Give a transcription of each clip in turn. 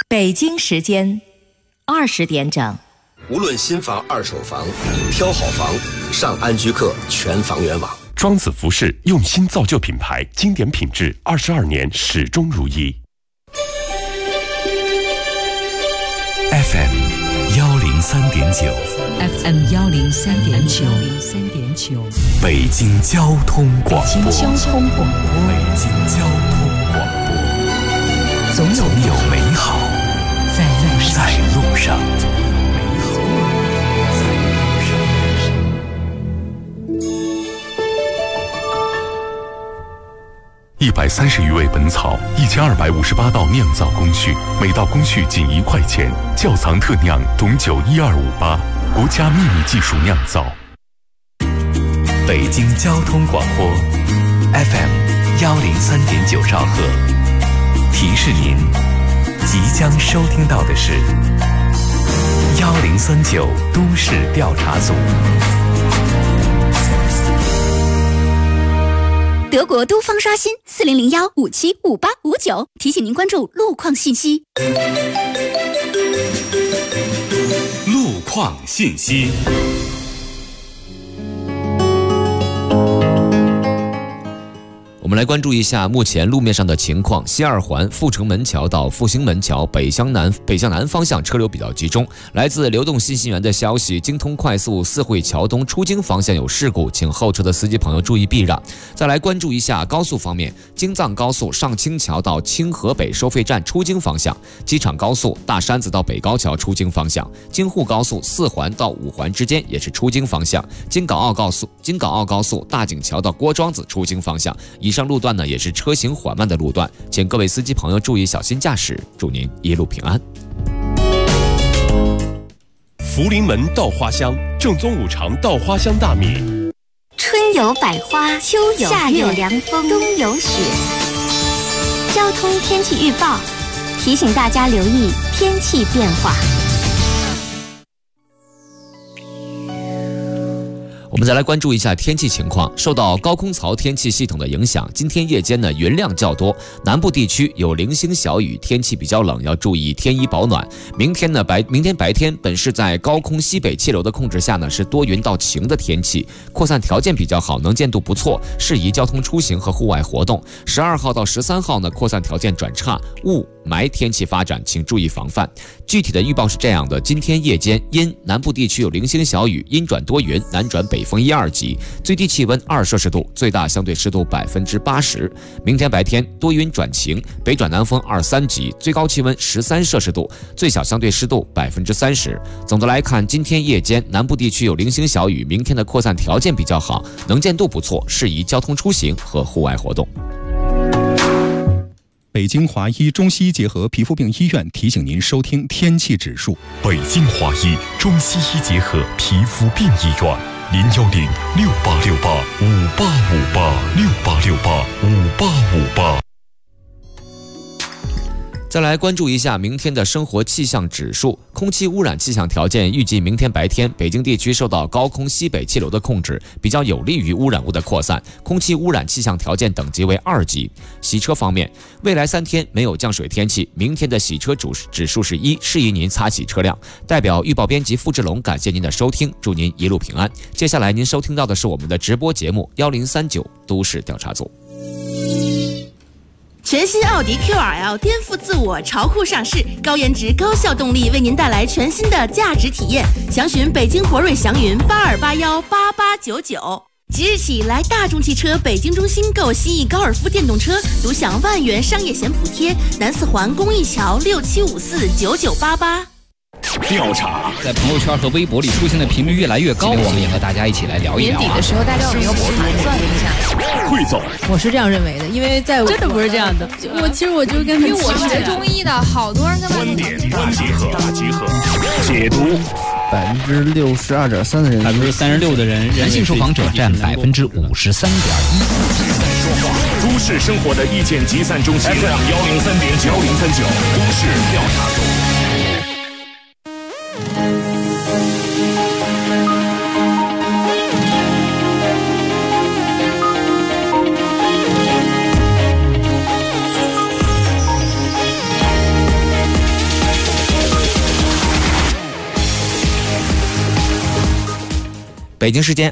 北京时间20点整。 无论新房、二手房，挑好房，上安居客全房源网。 庄子服饰用心造就品牌，经典品质，22年始终如一。 FM 103.9 FM 103.9 北京交通广播。 北京交通广播。 北京交通广播。总有美好在路上。130余味本草，1258道酿造工序，每道工序仅1块钱。窖藏特酿董酒12588，国家秘密技术酿造。北京交通广播 FM 103.9兆赫，提示您，即将收听到的是1039都市调查组。 德国都方刷新4001575859，提醒您关注路况信息。 路况信息。 我们来关注一下目前路面上的情况。西二环阜成门桥到复兴门桥北向南方向车流比较集中。来自流动信息源的消息，京通快速四惠桥东出京方向有事故，请后车的司机朋友注意避让。再来关注一下高速方面，京藏高速上清桥到清河北收费站出京方向，机场高速大山子到北高桥出京方向，京沪高速4环到5环之间也是出京方向，京港澳高速大井桥到郭庄子出京方向。以上路段呢也是车行缓慢的路段，请各位司机朋友注意小心驾驶，祝您一路平安。 福临门稻花香，正宗五常稻花香大米。 春有百花，秋有夏有凉风，冬有雪。交通天气预报提醒大家留意天气变化。 我们再来关注一下天气情况。受到高空槽天气系统的影响，今天夜间呢云量较多，南部地区有零星小雨，天气比较冷，要注意添衣保暖。明天白天本是在高空西北气流的控制下呢，是多云到晴的天气，扩散条件比较好，能见度不错，适宜交通出行和户外活动。12号到13号呢，扩散条件转差，雾霾天气发展，请注意防范。具体的预报是这样的：今天夜间阴，南部地区有零星小雨，阴转多云，南转北风1、2级，最低气温2摄氏度，最大相对湿度80%。明天白天多云转晴，北转南风2、3级，最高气温13摄氏度，最小相对湿度30%。总的来看，今天夜间南部地区有零星小雨，明天的扩散条件比较好，能见度不错，适宜交通出行和户外活动。 北京华医中西医结合皮肤病医院提醒您收听天气指数。 北京华医中西医结合皮肤病医院，01068685858，68685858。 再来关注一下明天的生活气象指数。空气污染气象条件预计明天白天北京地区受到高空西北气流的控制，比较有利于污染物的扩散，空气污染气象条件等级为2级。洗车方面，未来3天没有降水天气，明天的洗车指数是1，适宜您擦洗车辆。代表预报编辑付志龙感谢您的收听，祝您一路平安。接下来您收听到的是我们的直播节目1039都市调查组。 全新奥迪 QRL 颠覆自我，潮酷上市，高颜值高效动力为您带来全新的价值体验。详询北京博瑞祥云82818899。即日起来大众汽车北京中心购新翼高尔夫电动车，独享万元商业险补贴。南四环公益桥67549988。 调查在朋友圈和微博里出现的频率越来越高，我们也和大家一起来聊一聊。 年底的时候，大家有没有盘算一下？ 汇总， 我是这样认为的，因为在真的不是这样的。其实我就跟他， 因为我学中医的，好多人跟观点大集合，解读。 62.3%的人 ，36%的人， 男性受访者占53.1%。 都市生活的意见集散中心，FM 103.9，1039都市调查组。 北京时间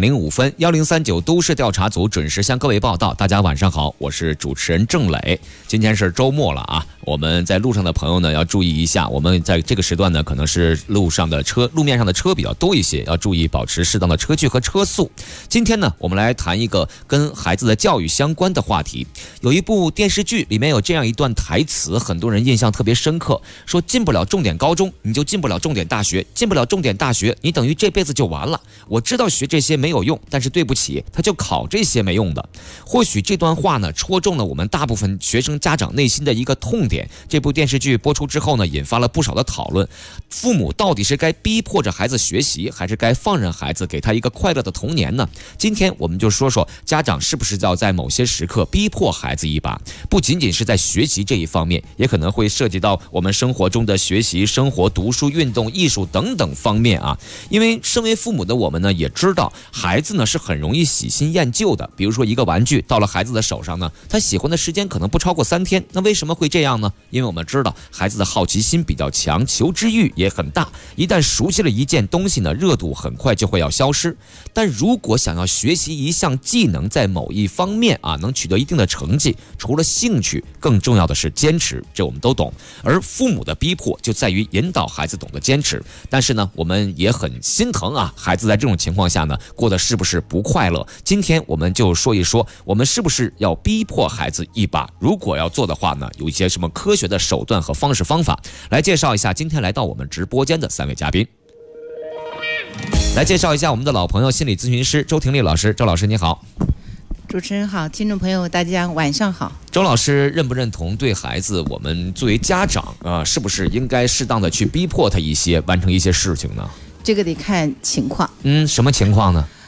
20:05，1039都市调查组准时向各位报道。大家晚上好，我是主持人郑磊。今天是周末了啊，我们在路上的朋友呢要注意一下，我们在这个时段呢可能是路面上的车比较多一些，要注意保持适当的车距和车速。今天呢，我们来谈一个跟孩子的教育相关的话题。有一部电视剧里面有这样一段台词，很多人印象特别深刻，说进不了重点高中，你就进不了重点大学；进不了重点大学，你等于这辈子就完了。我知道学这些没有用，但是对不起，他就考这些没用的。或许这段话呢，戳中了我们大部分学生家长内心的一个痛点。这部电视剧播出之后呢，引发了不少的讨论。父母到底是该逼迫着孩子学习，还是该放任孩子给他一个快乐的童年呢？今天我们就说说家长是不是要在某些时刻逼迫孩子一把，不仅仅是在学习这一方面，也可能会涉及到我们生活中的学习、生活、读书、运动、艺术等等方面啊。因为身为父母的我们呢，也知道孩子呢是很容易喜新厌旧的。比如说一个玩具到了孩子的手上呢，他喜欢的时间可能不超过3天。那为什么会这样呢？因为我们知道孩子的好奇心比较强，求知欲也很大。一旦熟悉了一件东西呢，热度很快就会要消失。但如果想要学习一项技能，在某一方面啊能取得一定的成绩，除了兴趣，更重要的是坚持，这我们都懂。而父母的逼迫就在于引导孩子懂得坚持。但是呢，我们也很心疼啊，孩子在这种情况下呢，过得是不是不快乐？今天我们就说一说，我们是不是要逼迫孩子一把？如果要做的话呢，有一些什么科学的手段和方式方法？来介绍一下今天来到我们直播间的3位嘉宾。来介绍一下我们的老朋友，心理咨询师周婷丽老师。周老师你好。 主持人好，听众朋友大家晚上好。 周老师认不认同对孩子，我们作为家长是不是应该适当的去逼迫他一些，完成一些事情呢？ 这个得看情况。 什么情况呢？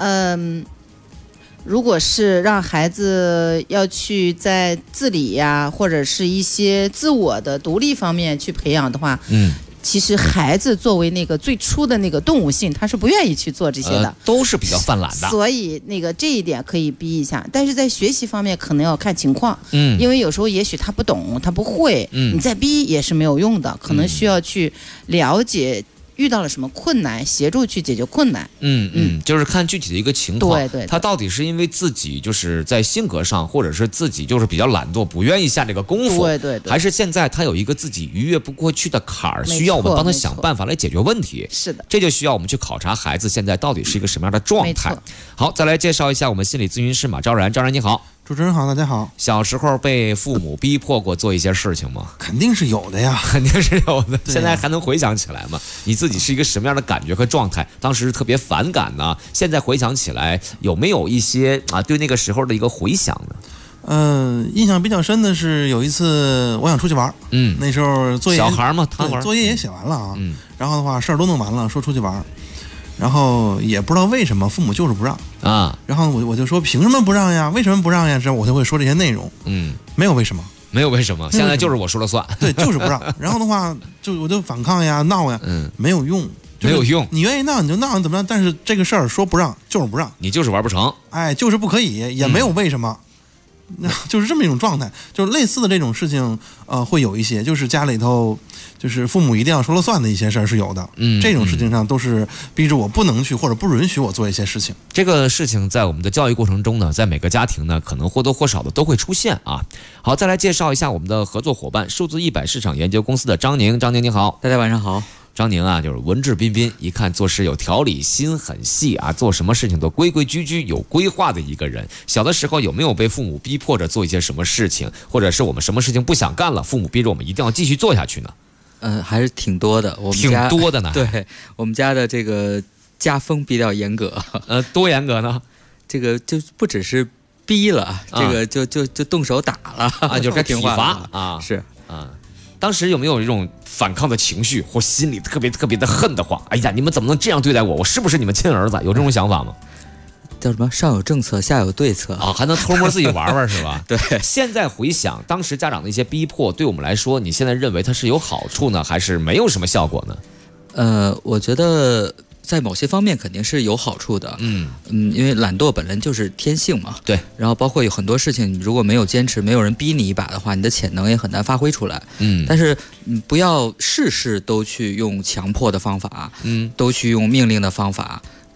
如果是让孩子要去在自理呀，或者是一些自我的独立方面去培养的话，其实孩子作为那个最初的那个动物性，他是不愿意去做这些的， 都是比较犯懒的。 所以这一点可以逼一下，但是在学习方面可能要看情况，因为有时候也许他不懂，他不会，你再逼也是没有用的，可能需要去了解。遇到了什么困难，协助去解决困难。就是看具体的一个情况。对，他到底是因为自己就是在性格上，或者是自己就是比较懒惰，不愿意下这个功夫。对，还是现在他有一个自己逾越不过去的坎儿，需要我们帮他想办法来解决问题。是的，这就需要我们去考察孩子现在到底是一个什么样的状态。好，再来介绍一下我们心理咨询师马昭然。昭然你好。 主持人好，大家好。 小时候被父母逼迫过做一些事情吗？ 肯定是有的呀， 肯定是有的。现在还能回想起来吗？你自己是一个什么样的感觉和状态？当时是特别反感呢？现在回想起来，有没有一些对那个时候的一个回想呢？ 印象比较深的是有一次我想出去玩，那时候作业小孩嘛，贪玩， 作业也写完了啊，然后的话事儿都弄完了，说出去玩。然后也不知道为什么父母就是不让啊，然后我就说凭什么不让呀？为什么不让呀？这我就会说这些内容，没有为什么， 没有为什么，现在就是我说了算， 对，就是不让。然后的话，我就反抗呀，闹呀，没有用， 没有用。 你愿意闹你就闹，怎么样？但是这个事儿说不让就是不让， 你就是玩不成， 就是不可以，也没有为什么。就是这么一种状态，就是类似的这种事情，会有一些，就是家里头，就是父母一定要说了算的一些事儿是有的，这种事情上都是逼着我不能去或者不允许我做一些事情。 这个事情在我们的教育过程中呢，在每个家庭呢，可能或多或少的都会出现啊。好，再来介绍一下我们的合作伙伴，数字100市场研究公司的张宁。张宁你好。 大家晚上好。 张宁啊，就是文质彬彬，一看做事有条理，心很细啊，做什么事情都规规矩矩，有规划的一个人。小的时候有没有被父母逼迫着做一些什么事情，或者是我们什么事情不想干了，父母逼着我们一定要继续做下去呢？ 还是挺多的。我们家挺多的呢。 对，我们家的这个家风比较严格。 多严格呢？ 这个就不只是逼了，这个就动手打了就该体罚啊。 是啊。当时有没有一种反抗的情绪，或心里特别特别的恨得慌？哎呀，你们怎么能这样对待我？我是不是你们亲儿子？有这种想法吗？ 叫什么？上有政策，下有对策啊，还能偷摸自己玩玩是吧？ 对。 现在回想当时家长的一些逼迫，对我们来说，你现在认为它是有好处呢，还是没有什么效果呢？我觉得在某些方面肯定是有好处的。因为懒惰本来就是天性嘛。 对。 然后包括有很多事情，你如果没有坚持，没有人逼你一把的话，你的潜能也很难发挥出来。但是不要事事都去用强迫的方法，都去用命令的方法。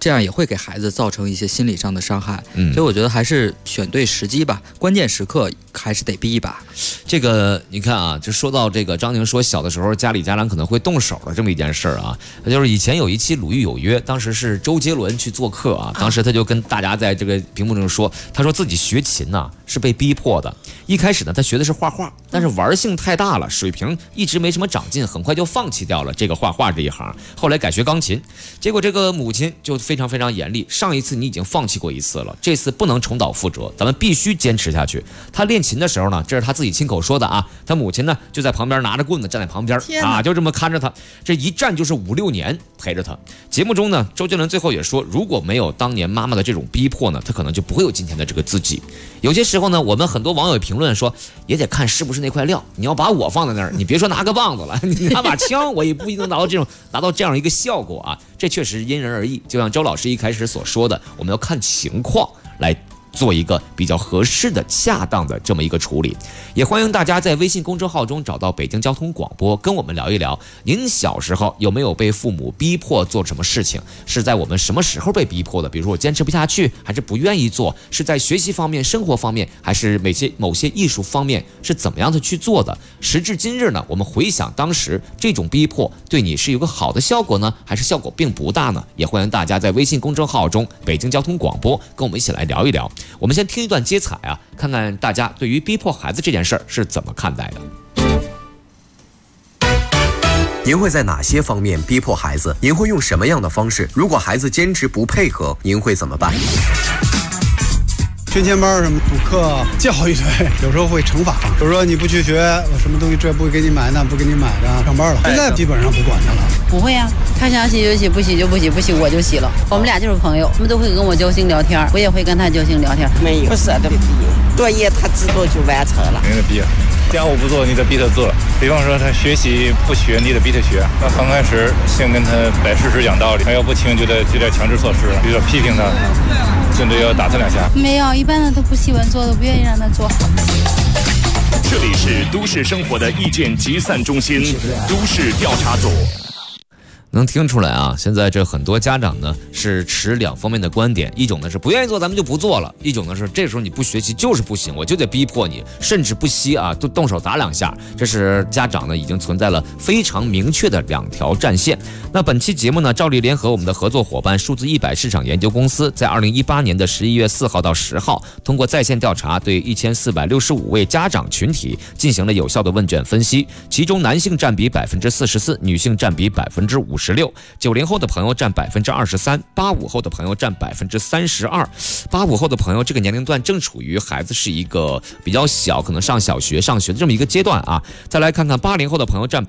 这样也会给孩子造成一些心理上的伤害。所以我觉得还是选对时机吧，关键时刻还是得逼一把。 这个你看啊，就说到这个张宁说小的时候家里家长可能会动手的这么一件事儿啊，就是以前有一期《鲁豫有约》，当时是周杰伦去做客啊，当时他就跟大家在这个屏幕中说，他说自己学琴呢是被逼迫的。一开始呢，他学的是画画，但是玩性太大了，水平一直没什么长进，很快就放弃掉了这个画画这一行。后来改学钢琴，结果这个母亲就非常非常严厉，上一次你已经放弃过一次了，这次不能重蹈覆辙，咱们必须坚持下去。他练琴的时候呢，这是他自己亲口说的啊，他母亲呢就在旁边拿着棍子站在旁边啊，就这么看着他，这一站就是5、6年陪着他。节目中呢，周杰伦最后也说，如果没有当年妈妈的这种逼迫呢，他可能就不会有今天的这个自己。有些时候呢，我们很多网友评论说，也得看是不是那块料，你要把我放在那儿，你别说拿个棒子了，你拿把枪，我也不一定达到这样一个效果啊，这确实因人而异。就像周老师一开始所说的，我们要看情况来做一个比较合适的、恰当的这么一个处理。也欢迎大家在微信公众号中找到北京交通广播，跟我们聊一聊，您小时候有没有被父母逼迫做什么事情？是在我们什么时候被逼迫的？比如说我坚持不下去，还是不愿意做？是在学习方面、生活方面，还是某些艺术方面是怎么样的去做的？时至今日呢，我们回想当时这种逼迫对你是有个好的效果呢，还是效果并不大呢？也欢迎大家在微信公众号中北京交通广播跟我们一起来聊一聊。我们先听一段接彩啊，看看大家对于逼迫孩子这件事儿是怎么看待的。 您会在哪些方面逼迫孩子？您会用什么样的方式？如果孩子坚持不配合，您会怎么办？ 圈钱班什么补课教育对，有时候会惩罚，比如说你不去学，我什么东西这不给你买，那不给你买的，上班了。现在基本上不管他了。 不会啊，他想洗就洗，不洗就不洗，不洗我就洗了。我们俩就是朋友，他们都会跟我交心聊天，我也会跟他交心聊天。 没有，不舍得逼，作业他自动就完成了。 没得逼，家务不做你得逼他做。比方说他学习不学，你得逼他学。那刚开始先跟他摆事实讲道理，他要不听就得强制措施了，比如说批评他，甚至要打他2下。 没有，一般的都不喜欢做的，不愿意让他做。 这里是都市生活的意见集散中心，都市调查组。 能听出来啊，现在这很多家长呢是持2方面的观点，一种呢是不愿意做咱们就不做了，一种呢是这时候你不学习就是不行，我就得逼迫你，甚至不惜啊都动手打2下。这是家长呢已经存在了非常明确的2条战线。那本期节目呢，照例联合我们的合作伙伴数字100市场研究公司，在2018年的11月4号到10号，通过在线调查对1465位家长群体进行了有效的问卷分析，其中男性占比44%，女性占比56%，90后的朋友占23%，85后的朋友占32%，85后的朋友这个年龄段正处于孩子是一个比较小，可能上小学上学的这么一个阶段啊。再来看看80后的朋友占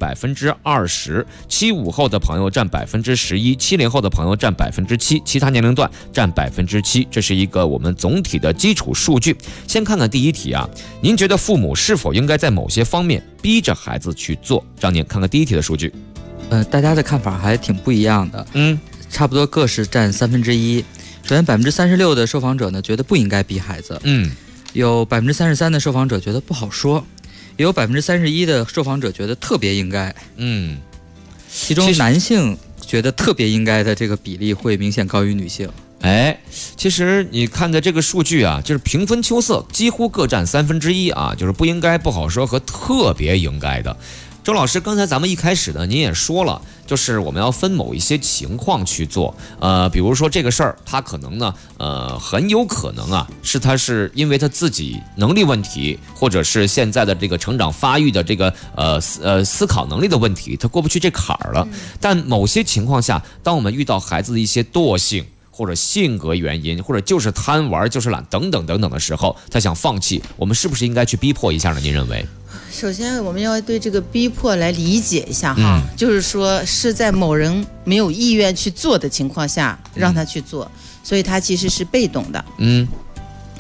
20%，75后的朋友占11%，70后的朋友占7%，其他年龄段占7%，这是一个我们总体的基础数据。先看看第一题啊，您觉得父母是否应该在某些方面逼着孩子去做？张宁，看看第一题的数据。 大家的看法还挺不一样的，差不多各是占1/3。首先36%的受访者呢觉得不应该逼孩子，有33%的受访者觉得不好说，也有31%的受访者觉得特别应该，其中男性觉得特别应该的这个比例会明显高于女性。 其实你看的这个数据啊，就是平分秋色，几乎各占1/3啊，就是不应该、不好说和特别应该的。周老师，刚才咱们一开始呢，您也说了，就是我们要分某一些情况去做，比如说这个事儿，他可能呢，很有可能啊，他是因为他自己能力问题，或者是现在的这个成长发育的这个思考能力的问题，他过不去这坎儿了。但某些情况下，当我们遇到孩子的一些惰性，或者性格原因，或者就是贪玩、就是懒等等等等的时候，他想放弃，我们是不是应该去逼迫一下呢？您认为？ 首先，我们要对这个逼迫来理解一下哈，就是说是在某人没有意愿去做的情况下让他去做，所以他其实是被动的。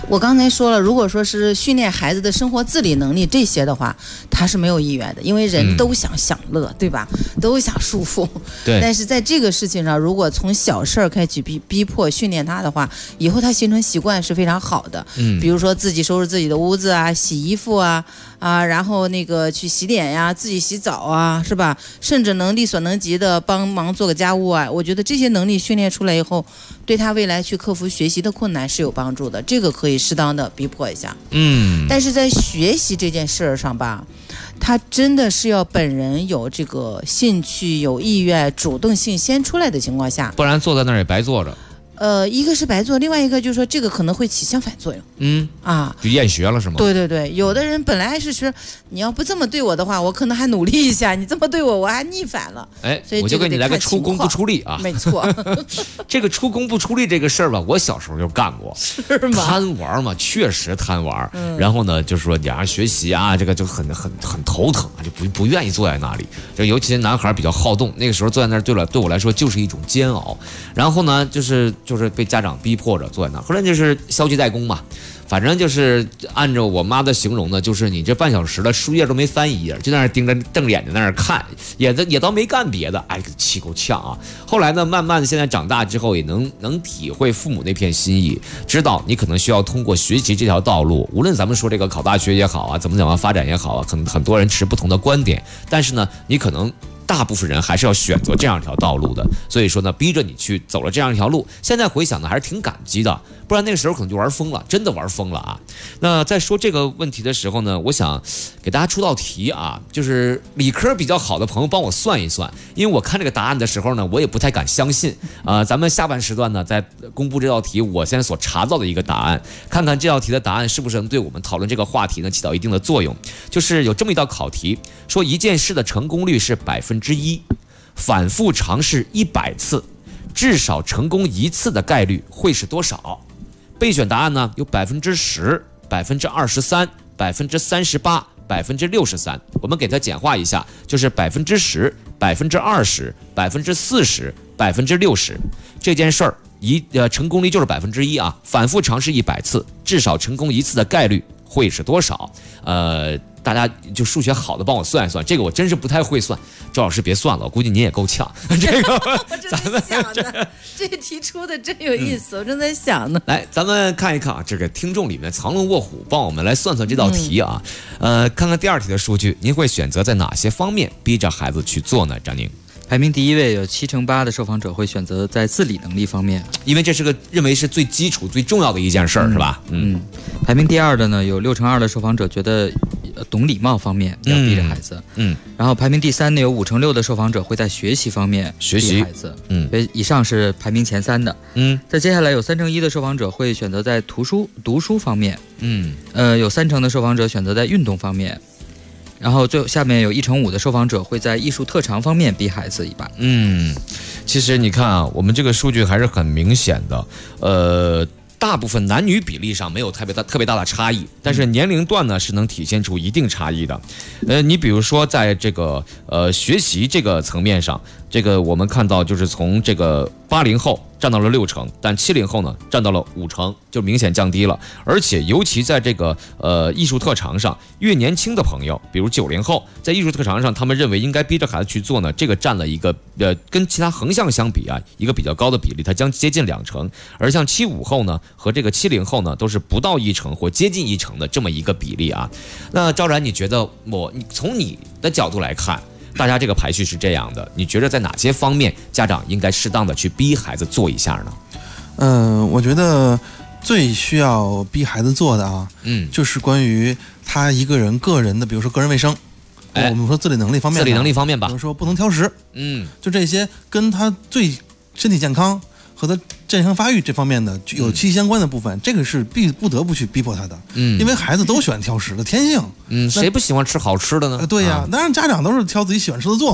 我刚才说了，如果说是训练孩子的生活自理能力这些的话，他是没有意愿的，因为人都想享乐，对吧？都想舒服。 对。 但是在这个事情上，如果从小事儿开始逼迫训练他的话，以后他形成习惯是非常好的。比如说自己收拾自己的屋子啊，洗衣服啊，然后那个去洗脸呀，自己洗澡啊，是吧？甚至能力所能及的帮忙做个家务啊，我觉得这些能力训练出来以后，对他未来去克服学习的困难是有帮助的。这个可以适当的逼迫一下。但是在学习这件事上吧，他真的是要本人有这个兴趣、有意愿、主动性先出来的情况下， 不然坐在那儿也白坐着。 一个是白做，另外一个就是说这个可能会起相反作用。 就厌学了是吗？ 对对对，有的人本来是说你要不这么对我的话，我可能还努力一下；你这么对我，我还逆反了。 所以我就给你来个出工不出力啊！ 没错， 这个出工不出力这个事儿吧，我小时候就干过。 是吗？ 贪玩嘛，确实贪玩。然后呢，就是说你让学习啊，这个就很头疼啊，就不愿意坐在那里。就尤其是男孩比较好动，那个时候坐在那儿对我来说就是一种煎熬。然后呢，就是被家长逼迫着坐在那儿，后来就是消极怠工嘛，反正就是按照我妈的形容呢，就是你这半小时的书页都没翻一页，就在那儿瞪着眼睛在那儿看，也倒没干别的，气够呛啊。后来呢，慢慢的现在长大之后，也能体会父母那片心意，知道你可能需要通过学习这条道路，无论咱们说这个考大学也好啊，怎么发展也好啊，可能很多人持不同的观点，但是呢，你可能大部分人还是要选择这样一条道路的，所以说呢，逼着你去走了这样一条路。现在回想呢，还是挺感激的，不然那个时候可能就玩疯了，真的玩疯了啊。那在说这个问题的时候呢，我想给大家出道题啊，就是理科比较好的朋友帮我算一算，因为我看这个答案的时候呢，我也不太敢相信啊。咱们下半时段呢，在公布这道题，我现在所查到的一个答案，看看这道题的答案是不是能对我们讨论这个话题呢起到一定的作用。就是有这么一道考题，说一件事的成功率是1%，反复尝试100次，至少成功1次的概率会是多少？备选答案呢有10%、23%、38%、63%。我们给它简化一下，就是10%、20%、40%、60%。这件事儿成功率就是1%啊，反复尝试100次，至少成功1次的概率会是多少？大家就数学好的帮我算一算，这个我真是不太会算。周老师别算了，我估计您也够呛。这个咱们想的这题出的真有意思，我正在想呢。 来，咱们看一看啊，这个听众里面藏龙卧虎，帮我们来算算这道题啊。看看第二题的数据，您会选择在哪些方面逼着孩子去做呢？张宁。 排名第一位有78%的受访者会选择在自理能力方面， 因为这是个认为是最基础、最重要的一件事儿，是吧？ 排名第二的呢，有62%的受访者觉得懂礼貌方面要逼着孩子。然后排名第三呢，有56%的受访者会在学习方面逼孩子。以上是排名前3的。再接下来有1/3的受访者会选择在读书方面。有30%的受访者选择在运动方面。然后最后下面有1/5的受访者会在艺术特长方面逼孩子一把。 其实你看啊，我们这个数据还是很明显的。大部分男女比例上没有特别大的差异，但是年龄段呢是能体现出一定差异的。你比如说在这个学习这个层面上，这个我们看到就是从这个80后占到了60%，但70后呢占到了50%，就明显降低了。而且尤其在这个艺术特长上，越年轻的朋友，比如90后，在艺术特长上，他们认为应该逼着孩子去做呢，这个占了一个跟其他横向相比啊，一个比较高的比例，它将接近2%。而像75后呢和这个70后呢，都是不到1%或接近1%的这么一个比例啊。那昭然，你觉得你从你的角度来看，大家这个排序是这样的，你觉得在哪些方面家长应该适当的去逼孩子做一下呢？ 我觉得最需要逼孩子做的啊，就是关于他一个人个人的，比如说个人卫生，我们说自理能力方面， 吧， 比如说不能挑食，就这些跟他最身体健康和他健康发育这方面的有息息相关的部分，这个是不得不去逼迫他的，因为孩子都喜欢挑食的天性， 谁不喜欢吃好吃的呢？ 对呀，当然家长都是挑自己喜欢吃的做嘛，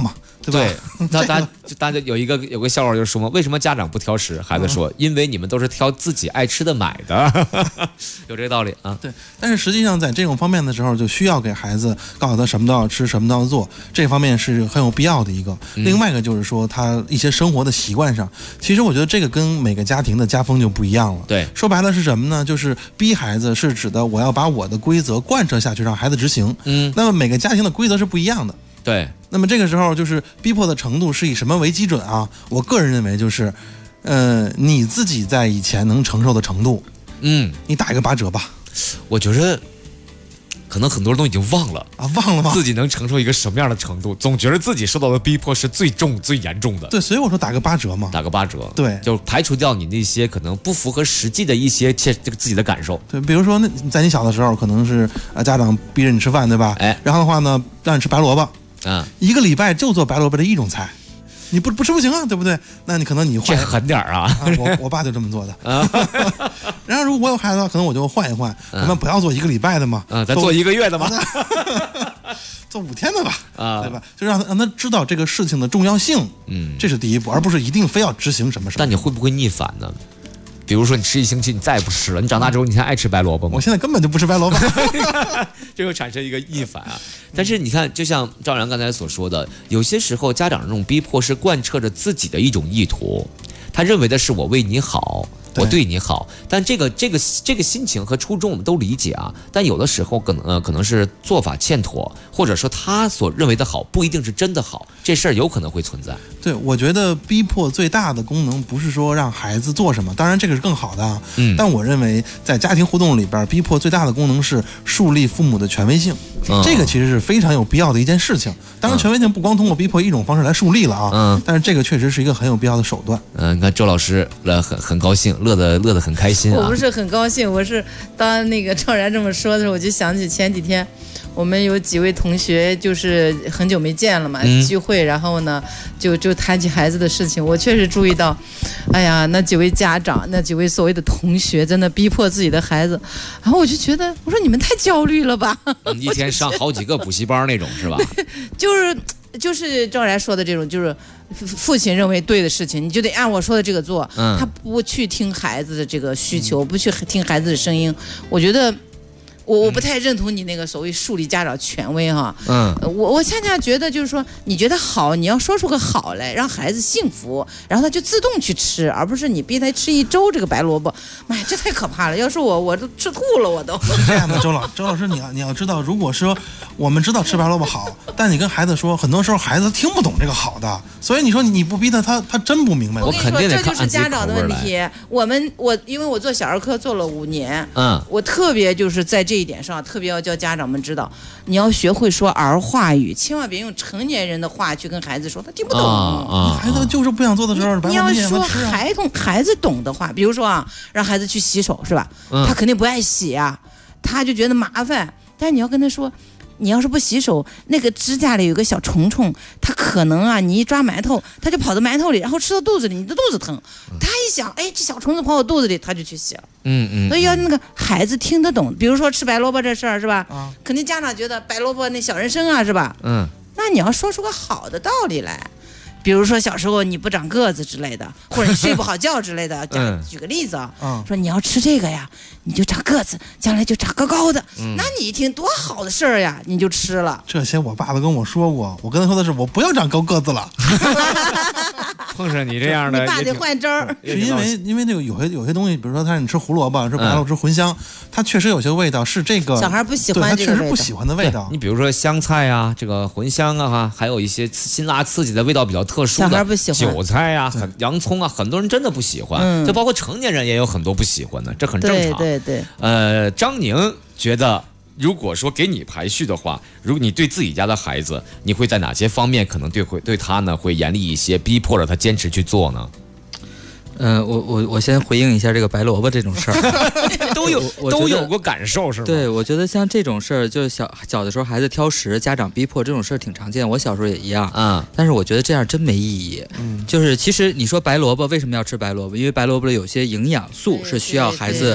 对吧？大家有个笑话就是说嘛，为什么家长不挑食？孩子说，因为你们都是挑自己爱吃的买的，有这个道理啊。 对，但是实际上在这种方面的时候，就需要给孩子告诉他什么都要吃，什么都要做，这方面是很有必要的一个。另外一个就是说，他一些生活的习惯上，其实我觉得这个跟每个家庭的家风就不一样了。 对， 说白了是什么呢？就是逼孩子是指的我要把我的规则贯彻下去，让孩子执行。那么每个家庭的规则是不一样的。 对， 那么这个时候就是逼迫的程度是以什么为基准啊？我个人认为就是，你自己在以前能承受的程度，你打一个8折吧。 我觉着可能很多人都已经忘了啊，忘了吗？ 自己能承受一个什么样的程度，总觉得自己受到的逼迫是最重、最严重的。 对，所以我说打个8折嘛， 打个8折， 对， 就排除掉你那些可能不符合实际的一些这个自己的感受。 对，比如说在你小的时候，可能是家长逼着你吃饭，对吧？ 哎， 然后的话呢，让你吃白萝卜，1个礼拜就做白萝卜的一种菜。你不吃不行啊，对不对？那你可能你换这狠点啊！ 我爸就这么做的。然后如果我有孩子的话，可能我就换一换，咱们不要做1个礼拜的嘛， 咱做1个月的嘛， 做5天的吧，对吧？就让他知道这个事情的重要性，这是第一步，而不是一定非要执行什么。 但你会不会逆反呢？比如说你吃1星期，你再也不吃了，你长大之后你还爱吃白萝卜吗？ 我现在根本就不吃白萝卜， 这会产生一个逆反啊。但是你看，就像赵然刚才所说的，有些时候家长这种逼迫是贯彻着自己的一种意图，他认为的是我为你好，我对你好，但这个心情和初衷我们都理解啊。但有的时候可能是做法欠妥，或者说他所认为的好不一定是真的好，这事儿有可能会存在。 对，我觉得逼迫最大的功能不是说让孩子做什么，当然这个是更好的啊。但我认为在家庭互动里边，逼迫最大的功能是树立父母的权威性，这个其实是非常有必要的一件事情。当然，权威性不光通过逼迫一种方式来树立了啊，但是这个确实是一个很有必要的手段。 你看周老师很高兴，乐得很开心啊。 我不是很高兴，我是当那个赵然这么说的时候，我就想起前几天我们有几位同学就是很久没见了嘛，聚会，然后呢就谈起孩子的事情，我确实注意到，哎呀，那几位家长，那几位所谓的同学真的逼迫自己的孩子，然后我就觉得，我说你们太焦虑了吧， 一天上好几个补习班那种是吧？ 就是赵然说的这种，就是父亲认为对的事情，你就得按我说的这个做，他不去听孩子的这个需求，不去听孩子的声音，我觉得。我不太认同你那个所谓树立家长权威哈，我恰恰觉得就是说，你觉得好，你要说出个好来，让孩子幸福，然后他就自动去吃，而不是你逼他吃1周这个白萝卜，妈呀，这太可怕了！要是我都吃吐了，我都。 这样的，周老师，你要知道，如果说我们知道吃白萝卜好，但你跟孩子说，很多时候孩子听不懂这个好的，所以你说你不逼他，他真不明白。 我跟你说，这就是家长的问题。因为我做小儿科做了5年，我特别就是在这一点上特别要教家长们知道，你要学会说儿化语，千万别用成年人的话去跟孩子说，他听不懂。 孩子就是不想做的时候， 你要说孩子懂的话，比如说啊，让孩子去洗手是吧？他肯定不爱洗啊，他就觉得麻烦。但是你要跟他说，你要是不洗手，那个指甲里有个小虫虫，它可能啊，你一抓埋头，它就跑到埋头里，然后吃到肚子里，你的肚子疼。他一想，哎，这小虫子跑我肚子里，他就去洗了。所以要那个孩子听得懂，比如说吃白萝卜这事儿是吧？肯定家长觉得白萝卜那小人参啊是吧？那你要说出个好的道理来。比如说小时候你不长个子之类的，或者你睡不好觉之类的，举个例子啊，说你要吃这个呀，你就长个子，将来就长高高的。那你一听多好的事儿呀，你就吃了。 这些我爸都跟我说过，我跟他说的是我不要长高个子了。 碰上你这样的， 你爸得换招儿。 是因为那个有些东西，比如说他让你吃胡萝卜，吃白萝卜，吃茴香，它确实有些味道是这个小孩不喜欢， 他确实不喜欢的味道。 你比如说香菜啊，这个茴香啊，还有一些辛辣刺激的味道比较特殊的， 小孩不喜欢。 韭菜啊，洋葱啊，很多人真的不喜欢，就包括成年人也有很多不喜欢的，这很正常。 对。 张宁觉得，如果说给你排序的话，如果你对自己家的孩子，你会在哪些方面可能对他呢会严厉一些，逼迫着他坚持去做呢？ 我先回应一下这个白萝卜这种事儿， 都有过感受是吗？ 对，我觉得像这种事儿，就是小的时候孩子挑食，家长逼迫这种事儿挺常见，我小时候也一样但是我觉得这样真没意义。就是其实你说白萝卜为什么要吃白萝卜？因为白萝卜里有些营养素是需要孩子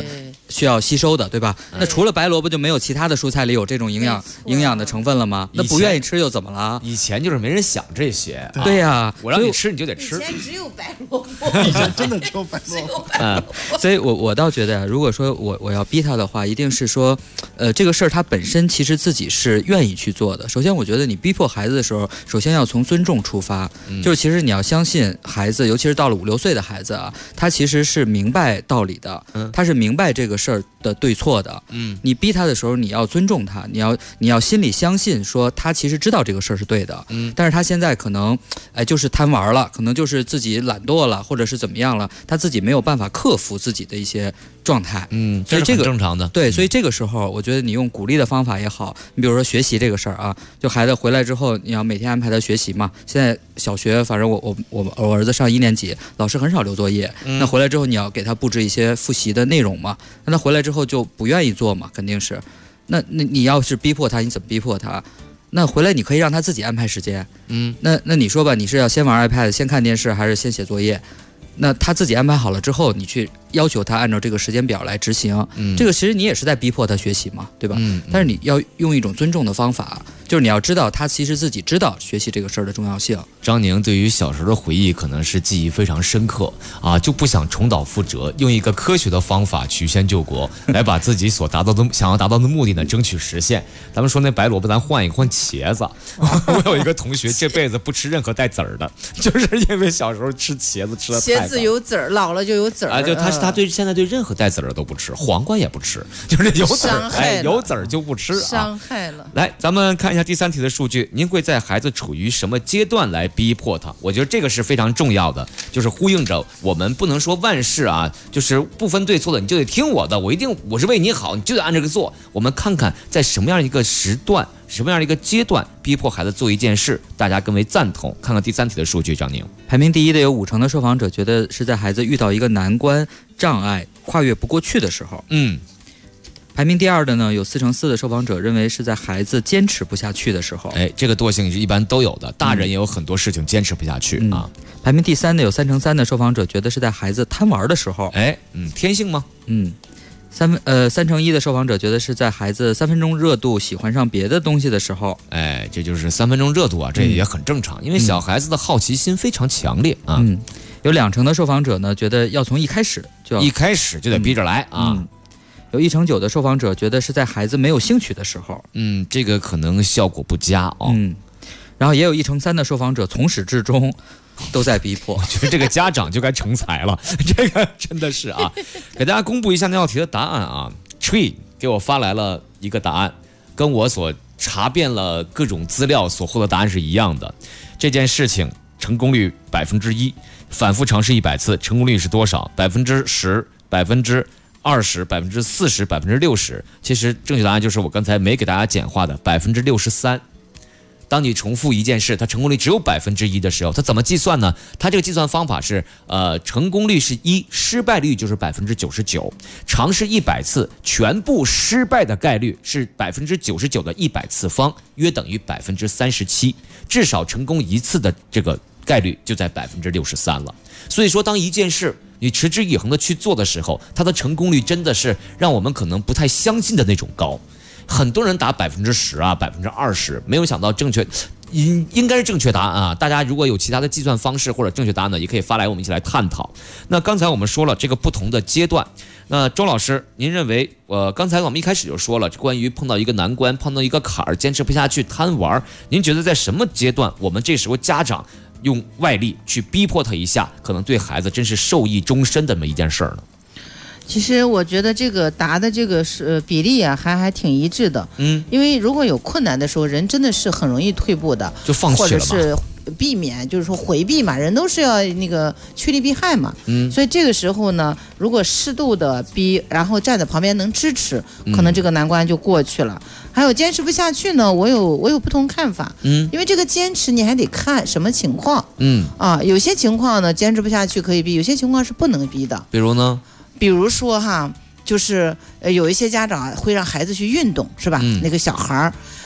需要吸收的，对吧？那除了白萝卜就没有其他的蔬菜里有这种营养的成分了吗？那不愿意吃又怎么了？ 以前就是没人想这些。 对呀， 我让你吃你就得吃。 以前只有白萝卜， 以前真的只有白萝卜。 所以我倒觉得，如果说我要逼他的话，一定是说，这个事儿他本身其实自己是愿意去做的。首先，我觉得你逼迫孩子的时候，首先要从尊重出发，就是其实你要相信孩子，尤其是到了5、6岁的孩子啊，他其实是明白道理的，他是明白这个事儿的对错的。你逼他的时候，你要尊重他，你要心里相信说他其实知道这个事儿是对的，但是他现在可能就是贪玩了，可能就是自己懒惰了，或者是怎么样了，他自己没有办法克服自己的一些状态。 所以这个正常的。 对，所以这个时候我觉得你用鼓励的方法也好，你比如说学习这个事儿啊，就孩子回来之后，你要每天安排他学习嘛。现在小学，反正我儿子上1年级，老师很少留作业，那回来之后你要给他布置一些复习的内容嘛，那他回来之后就不愿意做嘛，肯定是。那你要是逼迫他，你怎么逼迫他？那回来你可以让他自己安排时间。那你说吧，你是要先玩 iPad 先看电视，还是先写作业？那他自己安排好了之后，你去要求他按照这个时间表来执行，这个其实你也是在逼迫他学习嘛，对吧？但是你要用一种尊重的方法，就是你要知道他其实自己知道学习这个事儿的重要性。 张宁对于小时候的回忆可能是记忆非常深刻啊，就不想重蹈覆辙，用一个科学的方法曲线救国，来把自己所想要达到的目的呢争取实现。咱们说那白萝卜，咱换一个，换茄子。我有一个同学这辈子不吃任何带籽儿的，就是因为小时候吃茄子吃的太。 茄子有籽儿，老了就有籽儿啊！就他现在对任何带籽儿的都不吃，黄瓜也不吃，就是有籽儿，有籽儿就不吃啊， 伤害了。 来，咱们看一下第3题的数据，您会在孩子处于什么阶段来逼迫他？我觉得这个是非常重要的，就是呼应着我们不能说万事啊，就是不分对错的，你就得听我的，我是为你好，你就得按这个做。我们看看在什么样一个时段，什么样的一个阶段逼迫孩子做一件事，大家更为赞同。看看第3题的数据，张宁。 排名第1的有50%的受访者觉得是在孩子遇到一个难关、障碍跨越不过去的时候。排名第2的呢，有44%的受访者认为是在孩子坚持不下去的时候。 这个惰性一般都有的，大人也有很多事情坚持不下去啊。 排名第3的有3%的受访者觉得是在孩子贪玩的时候。 天性吗 ？3%的受访者觉得是在孩子3分钟热度喜欢上别的东西的时候。 这就是3分钟热度啊，这也很正常，因为小孩子的好奇心非常强烈啊。 有20%的受访者呢觉得要从一开始就得逼着来啊。 有1%9%的受访者觉得是在孩子没有兴趣的时候。 这个可能效果不佳哦。 然后也有1%3的受访者从始至终都在逼迫。 我觉得这个家长就该成才了，这个真的是啊。给大家公布一下那道题的答案啊。Tree 给我发来了一个答案，跟我所查遍了各种资料所获得答案是一样的。这件事情成功率1%，反复尝试100次，成功率是多少？10%、20%、40%、60%。其实正确答案就是我刚才没给大家简化的63%。当你重复一件事，它成功率只有1%的时候，它怎么计算呢？它这个计算方法是，成功率是1，失败率就是99%。尝试100次，全部失败的概率是99%的100次方，约等于37%。至少成功1次的这个概率就在63%了。所以说，当一件事你持之以恒的去做的时候，它的成功率真的是让我们可能不太相信的那种高。很多人打10%啊，20%，没有想到正确，应该是正确答案啊。大家如果有其他的计算方式或者正确答案呢，也可以发来，我们一起来探讨。那刚才我们说了这个不同的阶段，那周老师，您认为，刚才我们一开始就说了，关于碰到一个难关，碰到一个坎儿，坚持不下去，贪玩，您觉得在什么阶段，我们这时候家长用外力去逼迫他一下，可能对孩子真是受益终身的这么一件事儿呢？ 其实我觉得这个答的这个是比例啊，还挺一致的。因为如果有困难的时候，人真的是很容易退步的， 就放弃了嘛， 或者是避免，就是说回避嘛，人都是要那个趋利避害嘛。所以这个时候呢，如果适度的逼，然后站在旁边能支持，可能这个难关就过去了。还有坚持不下去呢，我有不同看法。因为这个坚持你还得看什么情况。有些情况呢坚持不下去可以逼，有些情况是不能逼的。 比如呢？ 比如说哈，就是有一些家长会让孩子去运动，是吧？那个小孩儿，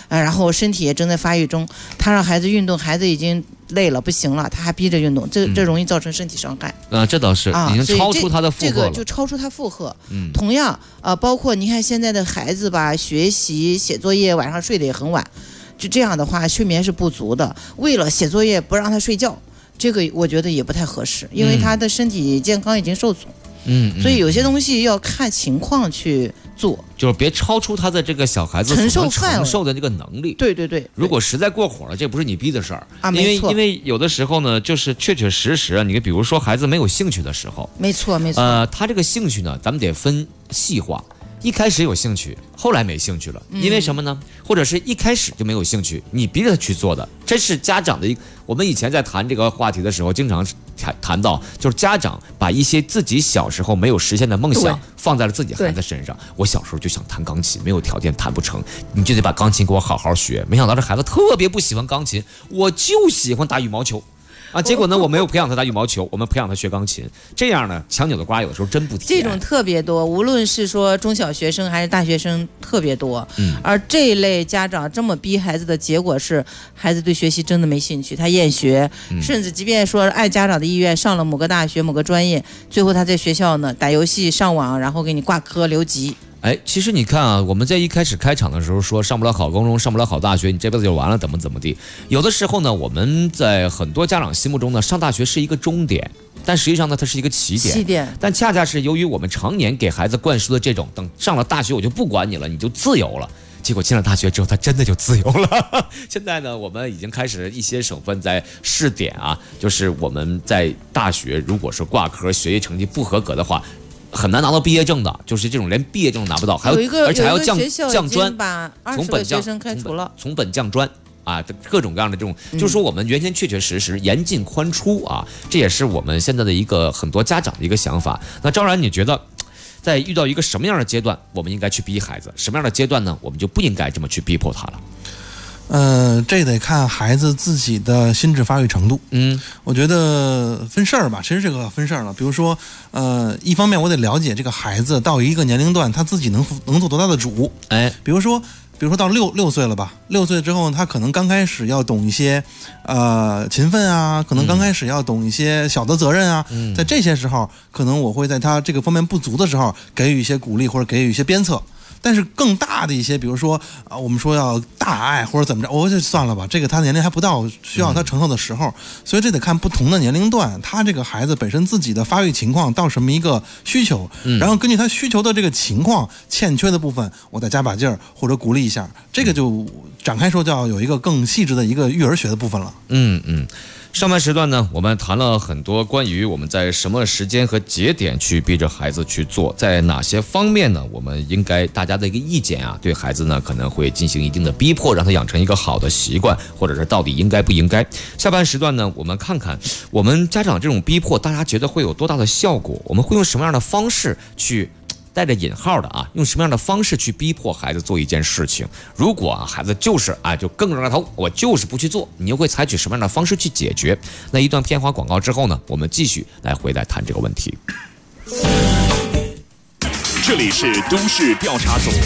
然后身体也正在发育中，他让孩子运动，孩子已经累了不行了，他还逼着运动，这容易造成身体伤害。 这倒是已经超出他的负荷了， 这个就超出他负荷。同样包括你看现在的孩子吧，学习写作业晚上睡得也很晚，就这样的话睡眠是不足的，为了写作业不让他睡觉，这个我觉得也不太合适，因为他的身体健康已经受损。所以有些东西要看情况去做， 就是别超出他的这个小孩子承受的这个能力。 对对对， 如果实在过火了，这不是你逼的事儿啊。 因为有的时候呢，就是确确实实，你比如说孩子没有兴趣的时候， 没错没错。 他这个兴趣呢，咱们得分细化。一开始有兴趣，后来没兴趣了，因为什么呢？或者是一开始就没有兴趣，你逼着他去做的，这是家长的一个。我们以前在谈这个话题的时候，经常谈到，就是家长把一些自己小时候没有实现的梦想放在了自己孩子身上。我小时候就想弹钢琴，没有条件弹不成，你就得把钢琴给我好好学。没想到这孩子特别不喜欢钢琴，我就喜欢打羽毛球。结果呢，我没有培养他打羽毛球，我们培养他学钢琴，这样呢，强扭的瓜有的时候真不甜。 这种特别多，无论是说中小学生还是大学生，特别多。而这一类家长这么逼孩子的结果是，孩子对学习真的没兴趣，他厌学，甚至即便说按家长的意愿上了某个大学某个专业，最后他在学校呢打游戏上网，然后给你挂科留级。 其实你看啊，我们在一开始开场的时候说上不了好高中，上不了好大学，你这辈子就完了，怎么地。有的时候呢，我们在很多家长心目中呢，上大学是一个终点，但实际上呢，它是一个起点。但恰恰是由于我们常年给孩子灌输的这种，等上了大学我就不管你了，你就自由了。结果进了大学之后，他真的就自由了。现在呢，我们已经开始一些省份在试点啊，就是我们在大学如果是挂科，学习成绩不合格的话，很难拿到毕业证的，就是这种连毕业证拿不到，而且还要降专， 把20个学生开除了， 从本降专啊，各种各样的这种，就是说我们原先确确实实严进宽出啊，这也是我们现在的一个很多家长的一个想法。那张然，你觉得在遇到一个什么样的阶段，我们应该去逼孩子？什么样的阶段呢？我们就不应该这么去逼迫他了。 这得看孩子自己的心智发育程度。我觉得分事儿吧，其实这个分事儿了。比如说，一方面我得了解这个孩子到一个年龄段，他自己能做多大的主。比如说到六岁了吧，6岁之后，他可能刚开始要懂一些，勤奋啊，可能刚开始要懂一些小的责任啊。在这些时候，可能我会在他这个方面不足的时候，给予一些鼓励或者给予一些鞭策。但是更大的一些，比如说我们说要大爱或者怎么着，我就算了吧，这个他年龄还不到需要他承受的时候，所以这得看不同的年龄段，他这个孩子本身自己的发育情况到什么一个需求，然后根据他需求的这个情况欠缺的部分，我再加把劲儿或者鼓励一下，这个就展开说就要有一个更细致的一个育儿学的部分了。 上半时段呢，我们谈了很多关于我们在什么时间和节点去逼着孩子去做，在哪些方面呢，我们应该大家的一个意见啊，对孩子呢可能会进行一定的逼迫，让他养成一个好的习惯，或者是到底应该不应该。下半时段呢，我们看看我们家长这种逼迫，大家觉得会有多大的效果？我们会用什么样的方式去带着引号的啊，用什么样的方式去逼迫孩子做一件事情？如果孩子就是就更着头，我就是不去做，你又会采取什么样的方式去解决？那一段片花广告之后呢，我们继续回来谈这个问题。 这里是都市调查组。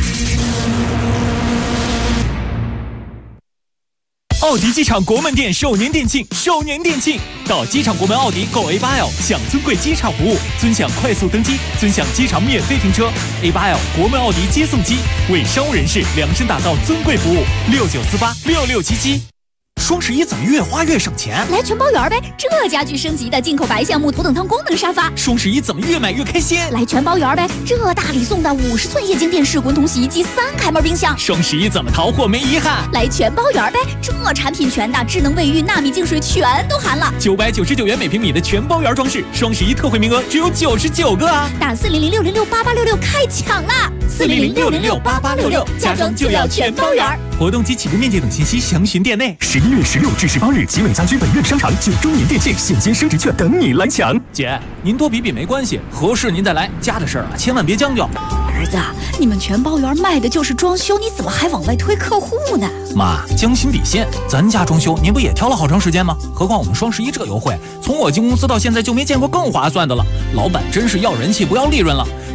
奥迪机场国门店首年店庆，到机场国门奥迪购 A8L， 享尊贵机场服务，尊享快速登机，尊享机场免费停车。A8L 国门奥迪接送机，为商务人士量身打造尊贵服务，69486677。双11怎么越花越省钱？ 来全包圆呗！这家具升级的进口白橡木头等舱功能沙发。 双11怎么越买越开心？ 来全包圆呗！这大礼送的50寸液晶电视、滚筒洗衣机、3开门冰箱。 双11怎么淘货没遗憾？ 来全包圆呗！这产品全的，智能卫浴、纳米净水全都含了。 999元每平米的全包圆装饰，双11特惠名额只有99个啊！ 打400-606-8866开抢啦！400-606-8866，家装就要全包圆。 活动及起步面积等信息详询店内。11月16至18日，集美家居本院商场9周年店庆，现金升值券等你来抢。姐，您多比比没关系，合适您再来。家的事啊，千万别将就。 儿子，你们全包圆卖的就是装修，你怎么还往外推客户呢？ 妈，将心比心，咱家装修您不也挑了好长时间吗？何况我们双11这优惠，从我进公司到现在就没见过更划算的了。老板真是要人气不要利润了。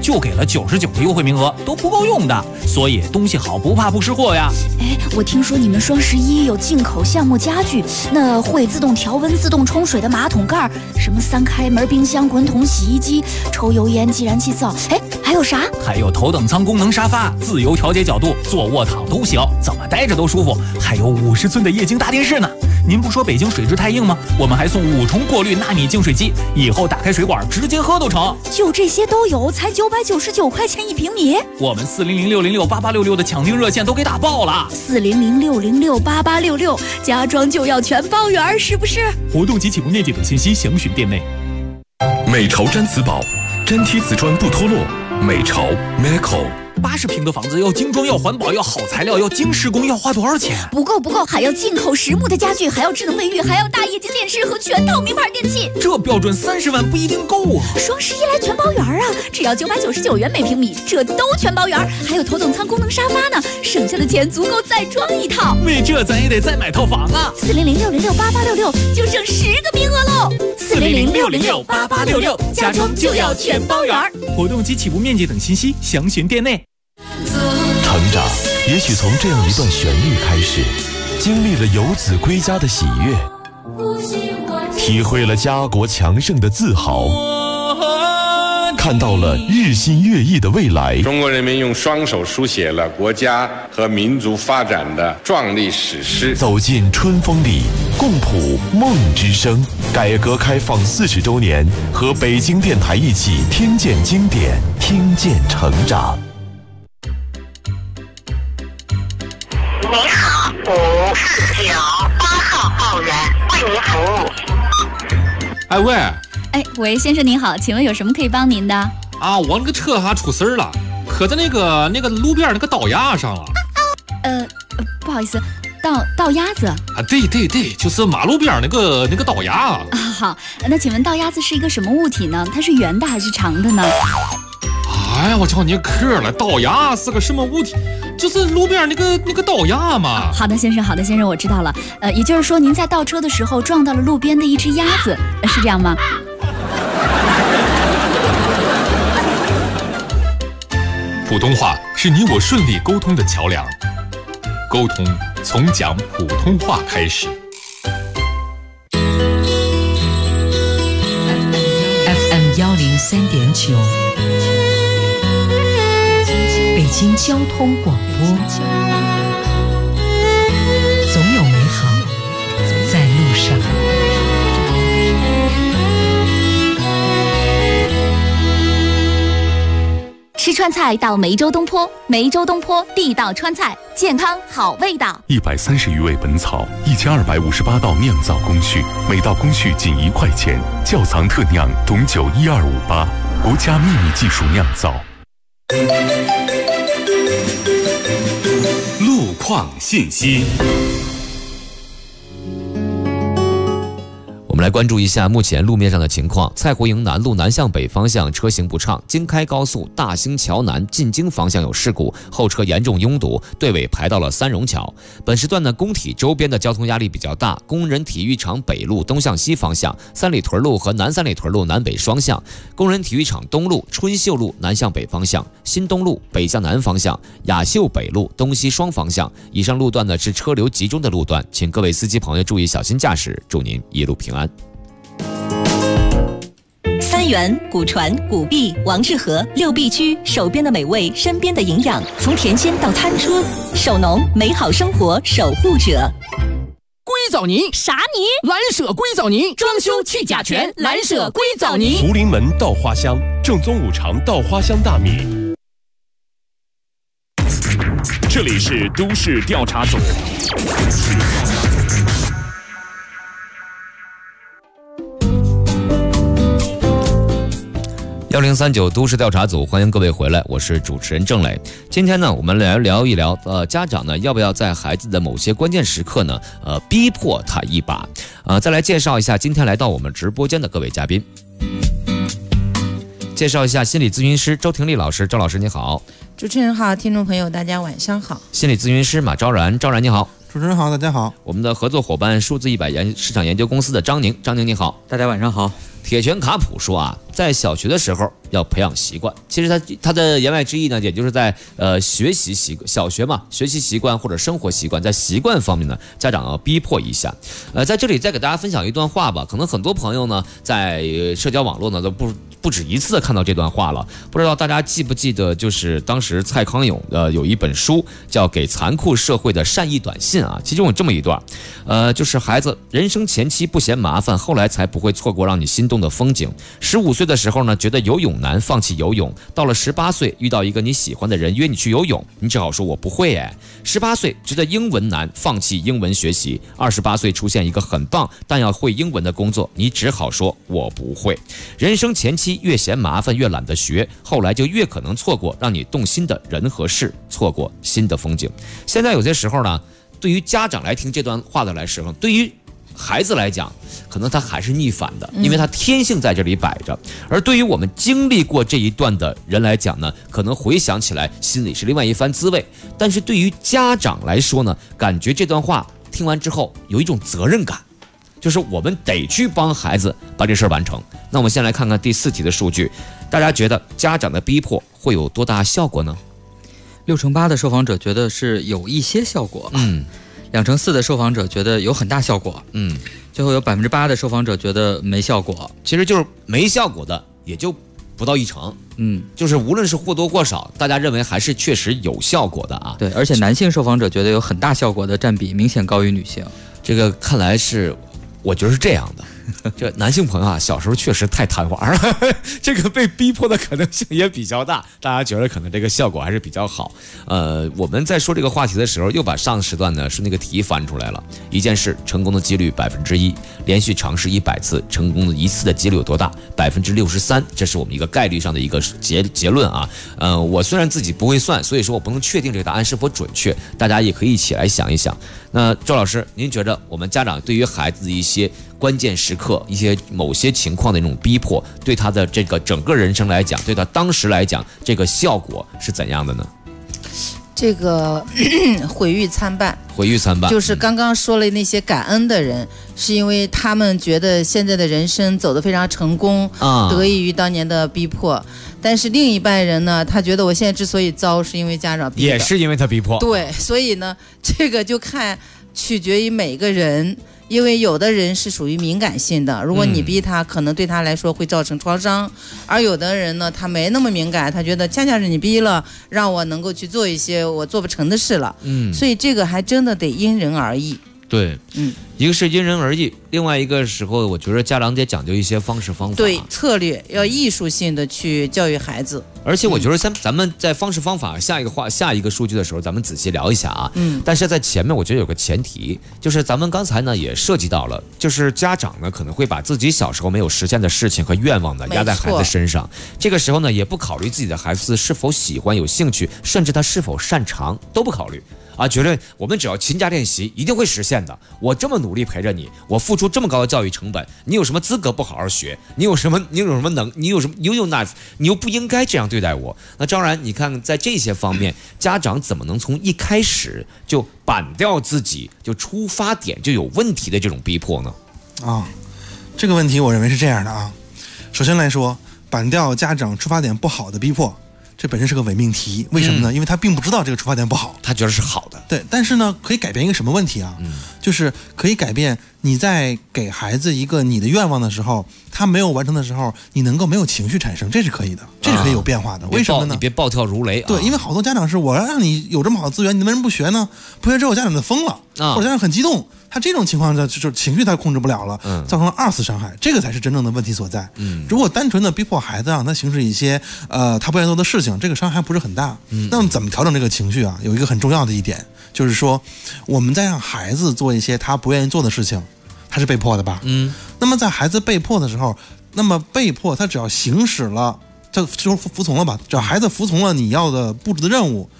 就给了99个优惠名额，都不够用的。所以东西好不怕不识货呀。 哎，我听说你们双11有进口橡木家具，那会自动调温、自动冲水的马桶盖，什么3开门冰箱、滚筒洗衣机、抽油烟计燃器灶，哎，还有啥？ 还有头等舱功能沙发，自由调节角度，坐卧躺都行，怎么待着都舒服。还有50寸的液晶大电视呢。您不说北京水质太硬吗？我们还送5重过滤纳米净水机，以后打开水管直接喝都成。 就这些都有，才999块钱1平米。 我们400606866的抢订热线都给打爆了 ，400606866，家装就要全包圆，是不是？ 活动及起步面积等信息详询店内。 美潮毡瓷宝，粘贴瓷砖不脱落。美潮 Meco。 80平的房子要精装，要环保，要好材料，要精施工，要花多少钱？ 不够，还要进口实木的家具，还要智能卫浴，还要大液晶电视和全套名牌电器。 这标准30万不一定够啊！ 双11来全包圆啊，只要999元每平米，这都全包圆，还有头等舱功能沙发呢，省下的钱足够再装一套。 为这咱也得再买套房啊 ！400606886就剩10个名额喽！400606886，家装就要全包圆。 活动及起步面积等信息详询店内。 成长也许从这样一段旋律开始，经历了游子归家的喜悦，体会了家国强盛的自豪，看到了日新月异的未来。 中国人民用双手书写了国家和民族发展的壮丽史诗。 走进春风里，共谱梦之声。改革开放40周年，和北京电台一起听见经典，听见成长。 您好，549，8号报员为您服务。 哎喂， 喂，先生您好，请问有什么可以帮您的？ 啊，我那个车出事儿了，磕在那个路边那个道牙上了。 不好意思，道鸭子啊？ 对，就是马路边那个道牙啊。 好，那请问道鸭子是一个什么物体呢？它是圆的还是长的呢？ 哎呀，我叫你磕了，道牙是个什么物体？就是路边那个道牙嘛。 好的，先生，我知道了。也就是说，您在倒车的时候撞到了路边的一只鸭子，是这样吗？ 普通话是你我顺利沟通的桥梁，沟通从讲普通话开始。 FM 103.9，北京交通广播，总有美好在路上。 吃川菜到梅州东坡，梅州东坡地道川菜，健康好味道。 130余味本草，1258道酿造工序，每道工序仅1块钱，窖藏特酿董酒12588，国家秘密技术酿造。 路况信息。 我们来关注一下目前路面上的情况。蔡湖营南路南向北方向车行不畅，京开高速大兴桥南进京方向有事故，后车严重拥堵，队尾排到了三荣桥。本时段呢，工体周边的交通压力比较大，工人体育场北路东向西方向，三里屯路和南三里屯路南北双向，工人体育场东路春秀路南向北方向，新东路北向南方向，雅秀北路东西双方向。以上路段呢是车流集中的路段，请各位司机朋友注意小心驾驶，祝您一路平安。 三元、古传、古碧、王致和6必居，手边的美味，身边的营养，从甜鲜到餐桌，手农美好生活守护者。 硅藻泥啥泥？ 蓝舍硅藻泥，装修去甲醛，蓝舍硅藻泥。 福临门稻花香，正宗五常稻花香大米。这里是都市调查组。 1039都市调查组，欢迎各位回来，我是主持人郑磊。今天呢，我们来聊一聊，家长呢要不要在孩子的某些关键时刻呢，逼迫他一把。再来介绍一下今天来到我们直播间的各位嘉宾。介绍一下心理咨询师周婷丽老师，周老师你好。 主持人好，听众朋友大家晚上好。 心理咨询师马昭然，昭然你好。 主持人好，大家好。 我们的合作伙伴数字100市场研究公司的张宁你好， 大家晚上好。 铁拳卡普说啊，在小学的时候要培养习惯。其实他的言外之意呢，也就是在学习习惯，小学嘛，学习习惯或者生活习惯，在习惯方面呢，家长要逼迫一下。在这里再给大家分享一段话吧。可能很多朋友呢，在社交网络呢都不止一次看到这段话了。不知道大家记不记得，就是当时蔡康永有一本书叫《给残酷社会的善意短信》啊，其中有这么一段，就是孩子人生前期不嫌麻烦，后来才不会错过让你心动的风景。15岁的时候呢，觉得游泳难，放弃游泳。到了18岁，遇到一个你喜欢的人约你去游泳，你只好说我不会哎。18岁觉得英文难，放弃英文学习。28岁出现一个很棒但要会英文的工作，你只好说我不会。人生前期越嫌麻烦越懒得学，后来就越可能错过让你动心的人和事，错过新的风景。现在有些时候呢，对于家长来听这段话的来时候，对于孩子来讲，可能他还是逆反的，因为他天性在这里摆着。而对于我们经历过这一段的人来讲呢，可能回想起来心里是另外一番滋味。但是对于家长来说呢，感觉这段话听完之后有一种责任感，就是我们得去帮孩子把这事儿完成。那我们先来看看第4题的数据，大家觉得家长的逼迫会有多大效果呢 ？68%的受访者觉得是有一些效果，2%的受访者觉得有很大效果，最后有8%的受访者觉得没效果。 其实就是没效果的也就不到1成，就是无论是或多或少，大家认为还是确实有效果的啊。 对，而且男性受访者觉得有很大效果的占比明显高于女性。 这个看来是，我觉得是这样的。这男性朋友啊，小时候确实太贪玩了，这个被逼迫的可能性也比较大。大家觉得可能这个效果还是比较好。我们在说这个话题的时候，又把上时段呢是那个题翻出来了。一件事成功的几率1%，连续尝试100次，成功的1次的几率有多大？63%，这是我们一个概率上的一个结论啊。我虽然自己不会算，所以说我不能确定这个答案是否准确，大家也可以一起来想一想。那周老师，您觉得我们家长对于孩子的一些关键时刻、一些某些情况的那种逼迫，对他的这个整个人生来讲，对他当时来讲，这个效果是怎样的呢？ 这个毁誉参半，就是刚刚说了那些感恩的人，是因为他们觉得现在的人生走得非常成功，得益于当年的逼迫。但是另一半人呢，他觉得我现在之所以糟，是因为家长逼的， 也是因为他逼迫。 对，所以呢，这个就取决于每个人。因为有的人是属于敏感性的，如果你逼他，可能对他来说会造成创伤；而有的人呢，他没那么敏感，他觉得恰恰是你逼了，让我能够去做一些我做不成的事了。所以这个还真的得因人而异。 对，一个是因人而异，另外一个时候，我觉得家长得讲究一些方式方法， 对，策略要艺术性的去教育孩子。 而且我觉得咱们在方式方法下一个数据的时候，咱们仔细聊一下啊。但是在前面我觉得有个前提，就是咱们刚才呢也涉及到了，就是家长呢可能会把自己小时候没有实现的事情和愿望呢压在孩子身上，这个时候呢也不考虑自己的孩子是否喜欢、有兴趣，甚至他是否擅长都不考虑。觉得我们只要勤加练习，一定会实现的。我这么努力陪着你，我付出这么高的教育成本，你有什么资格不好好学？你有什么你又不应该这样对待我。那当然，你看在这些方面，家长怎么能从一开始就板掉自己就出发点就有问题的这种逼迫呢？ 这个问题我认为是这样的啊。首先来说，板掉家长出发点不好的逼迫，这本身是个伪命题，为什么呢？因为他并不知道这个出发点不好， 他觉得是好的。 对，但是呢，可以改变一个什么问题啊？就是可以改变你在给孩子一个你的愿望的时候，他没有完成的时候，你能够没有情绪产生，这是可以的，这是可以有变化的。为什么呢？ 你别暴跳如雷。 对，因为好多家长是我要让你有这么好的资源，你为什么不学呢？不学之后家长就疯了，或者家长很激动。他这种情况下就是情绪他控制不了了，造成了2次伤害，这个才是真正的问题所在。如果单纯的逼迫孩子让他行使一些他不愿意做的事情，这个伤害不是很大。那么怎么调整这个情绪啊？有一个很重要的一点，就是说我们在让孩子做一些他不愿意做的事情，他是被迫的吧？那么在孩子被迫的时候，那么被迫他只要行使了，就服从了吧？只要孩子服从了你要的布置的任务，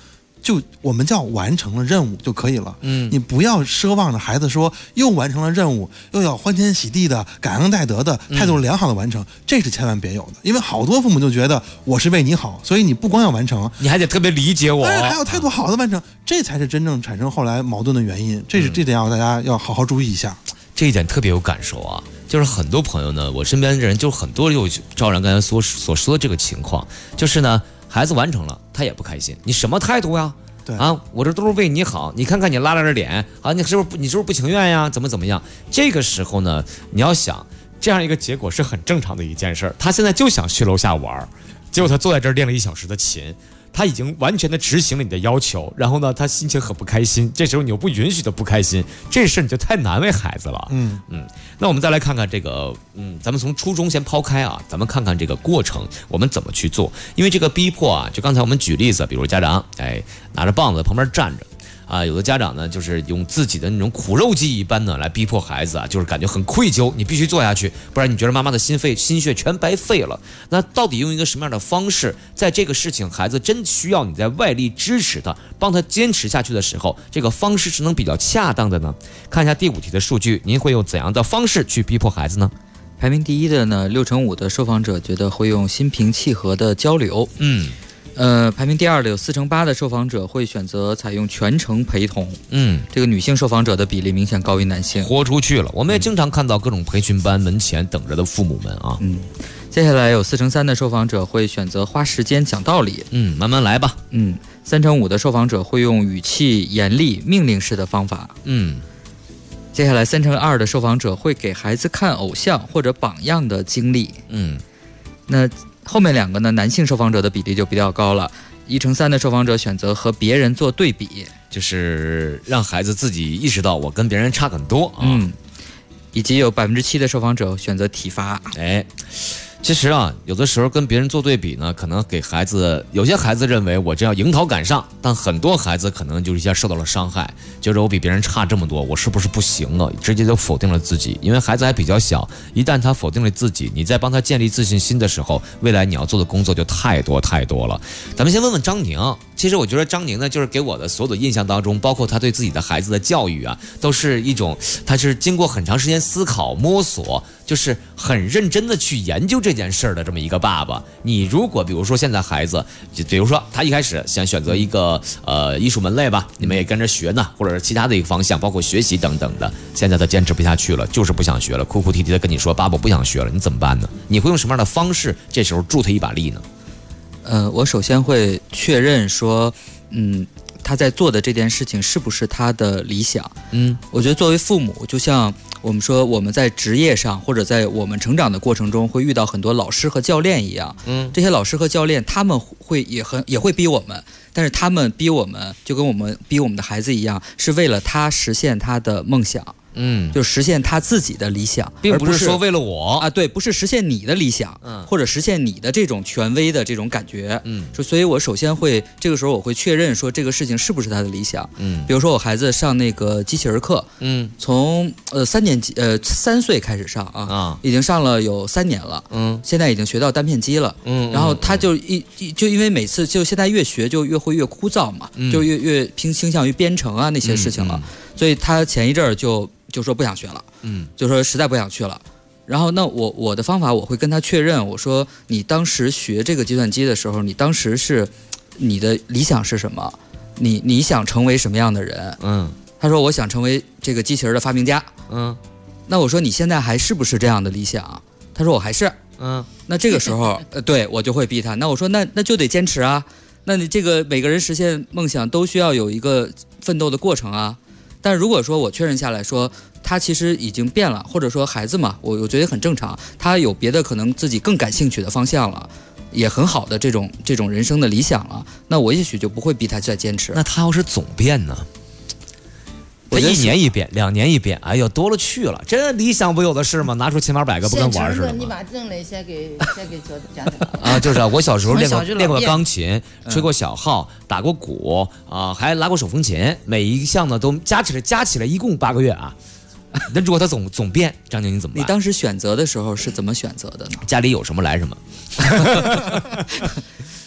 就我们叫完成了任务就可以了。你不要奢望着孩子说又完成了任务，又要欢天喜地的、感恩戴德的、态度良好的完成，这是千万别有的。因为好多父母就觉得我是为你好，所以你不光要完成， 你还得特别理解我， 还要态度好的完成，这才是真正产生后来矛盾的原因。这点要大家要好好注意一下。 这一点特别有感受啊，就是很多朋友呢，我身边的人就很多有赵然刚才所说的这个情况，就是呢，孩子完成了，他也不开心，你什么态度呀？ 对啊，我这都是为你好，你看看你拉着脸啊，你是不是不情愿呀？怎么样？这个时候呢，你要想这样一个结果是很正常的一件事儿。他现在就想去楼下玩，结果他坐在这儿练了1小时的琴。他已经完全的执行了你的要求，然后呢，他心情很不开心。这时候你又不允许的不开心，这事你就太难为孩子了。那我们再来看看这个，咱们从初衷先抛开啊，咱们看看这个过程，我们怎么去做。因为这个逼迫啊，就刚才我们举例子，比如家长拿着棒子在旁边站着。有的家长呢，就是用自己的那种苦肉计一般呢来逼迫孩子啊，就是感觉很愧疚，你必须做下去，不然你觉得妈妈的心血全白费了。那到底用一个什么样的方式，在这个事情孩子真需要你在外力支持他，帮他坚持下去的时候，这个方式是能比较恰当的呢？看一下第5题的数据，您会用怎样的方式去逼迫孩子呢？ 排名第1的呢，65%的受访者觉得会用心平气和的交流。排名第2的有48%的受访者会选择采用全程陪同。这个女性受访者的比例明显高于男性， 豁出去了。我们也经常看到各种培训班门前等着的父母们啊。 接下来有43%的受访者会选择花时间讲道理。 慢慢来吧。 3/5的受访者会用语气严厉、命令式的方法。接下来2/3的受访者会给孩子看偶像或者榜样的经历。那后面2个呢，男性受访者的比例就比较高了，1/3的受访者选择和别人做对比， 就是让孩子自己意识到我跟别人差很多啊。 以及有7%的受访者选择体罚。 其实啊，有的时候跟别人做对比呢，可能给孩子，有些孩子认为我这样迎头赶上，但很多孩子可能就是一下受到了伤害，就是我比别人差这么多，我是不是不行啊？直接就否定了自己。因为孩子还比较小，一旦他否定了自己，你在帮他建立自信心的时候，未来你要做的工作就太多了。咱们先问问张宁，其实我觉得张宁呢，就是给我的所有的印象当中，包括他对自己的孩子的教育啊，都是一种，他是经过很长时间思考摸索，就是很认真的去研究这件事儿的这么一个爸爸。你如果比如说现在孩子，比如说他一开始想选择一个艺术门类吧，你们也跟着学呢，或者是其他的一个方向，包括学习等等的，现在他坚持不下去了，就是不想学了，哭哭啼啼的跟你说爸爸不想学了，你怎么办呢？你会用什么样的方式这时候助他一把力呢？ 我首先会确认说他在做的这件事情是不是他的理想。我觉得作为父母，就像我们说我们在职业上或者在我们成长的过程中会遇到很多老师和教练一样，这些老师和教练他们也会逼我们，但是他们逼我们就跟我们逼我们的孩子一样，是为了他实现他的梦想。就实现他自己的理想， 并不是说为了我啊，对，不是实现你的理想，或者实现你的这种权威的这种感觉，所以我首先会这个时候我会确认说这个事情是不是他的理想，比如说我孩子上那个机器人课，从3岁开始上啊，已经上了有3年了，现在已经学到单片机了，然后他就因为每次就现在越学就越会越枯燥嘛，就越倾向于编程啊那些事情了，所以他前一阵儿就说不想学了，就说实在不想去了。然后那我的方法我会跟他确认，我说你当时学这个计算机的时候，你当时是你的理想是什么？你想成为什么样的人？他说我想成为这个机器人的发明家。那我说你现在还是不是这样的理想？他说我还是。那这个时候对我就会逼他。那我说那就得坚持啊。那你这个每个人实现梦想都需要有一个奋斗的过程啊。但如果说我确认下来说他其实已经变了，或者说孩子嘛，我觉得很正常，他有别的可能自己更感兴趣的方向了，也很好的这种人生的理想了，那我也许就不会逼他再坚持。 那他要是总变呢？他1年一变，2年一变，哎呦多了去了，这理想不有的是吗？拿出千八百个不跟玩似的吗？ 你把挣了先给讲啊，就是我小时候练过钢琴，吹过小号，打过鼓啊，还拉过手风琴，每一项呢都加起来一共8个月啊。那如果他总变，张宁你怎么办？ 你当时选择的时候是怎么选择的呢？ 家里有什么来什么。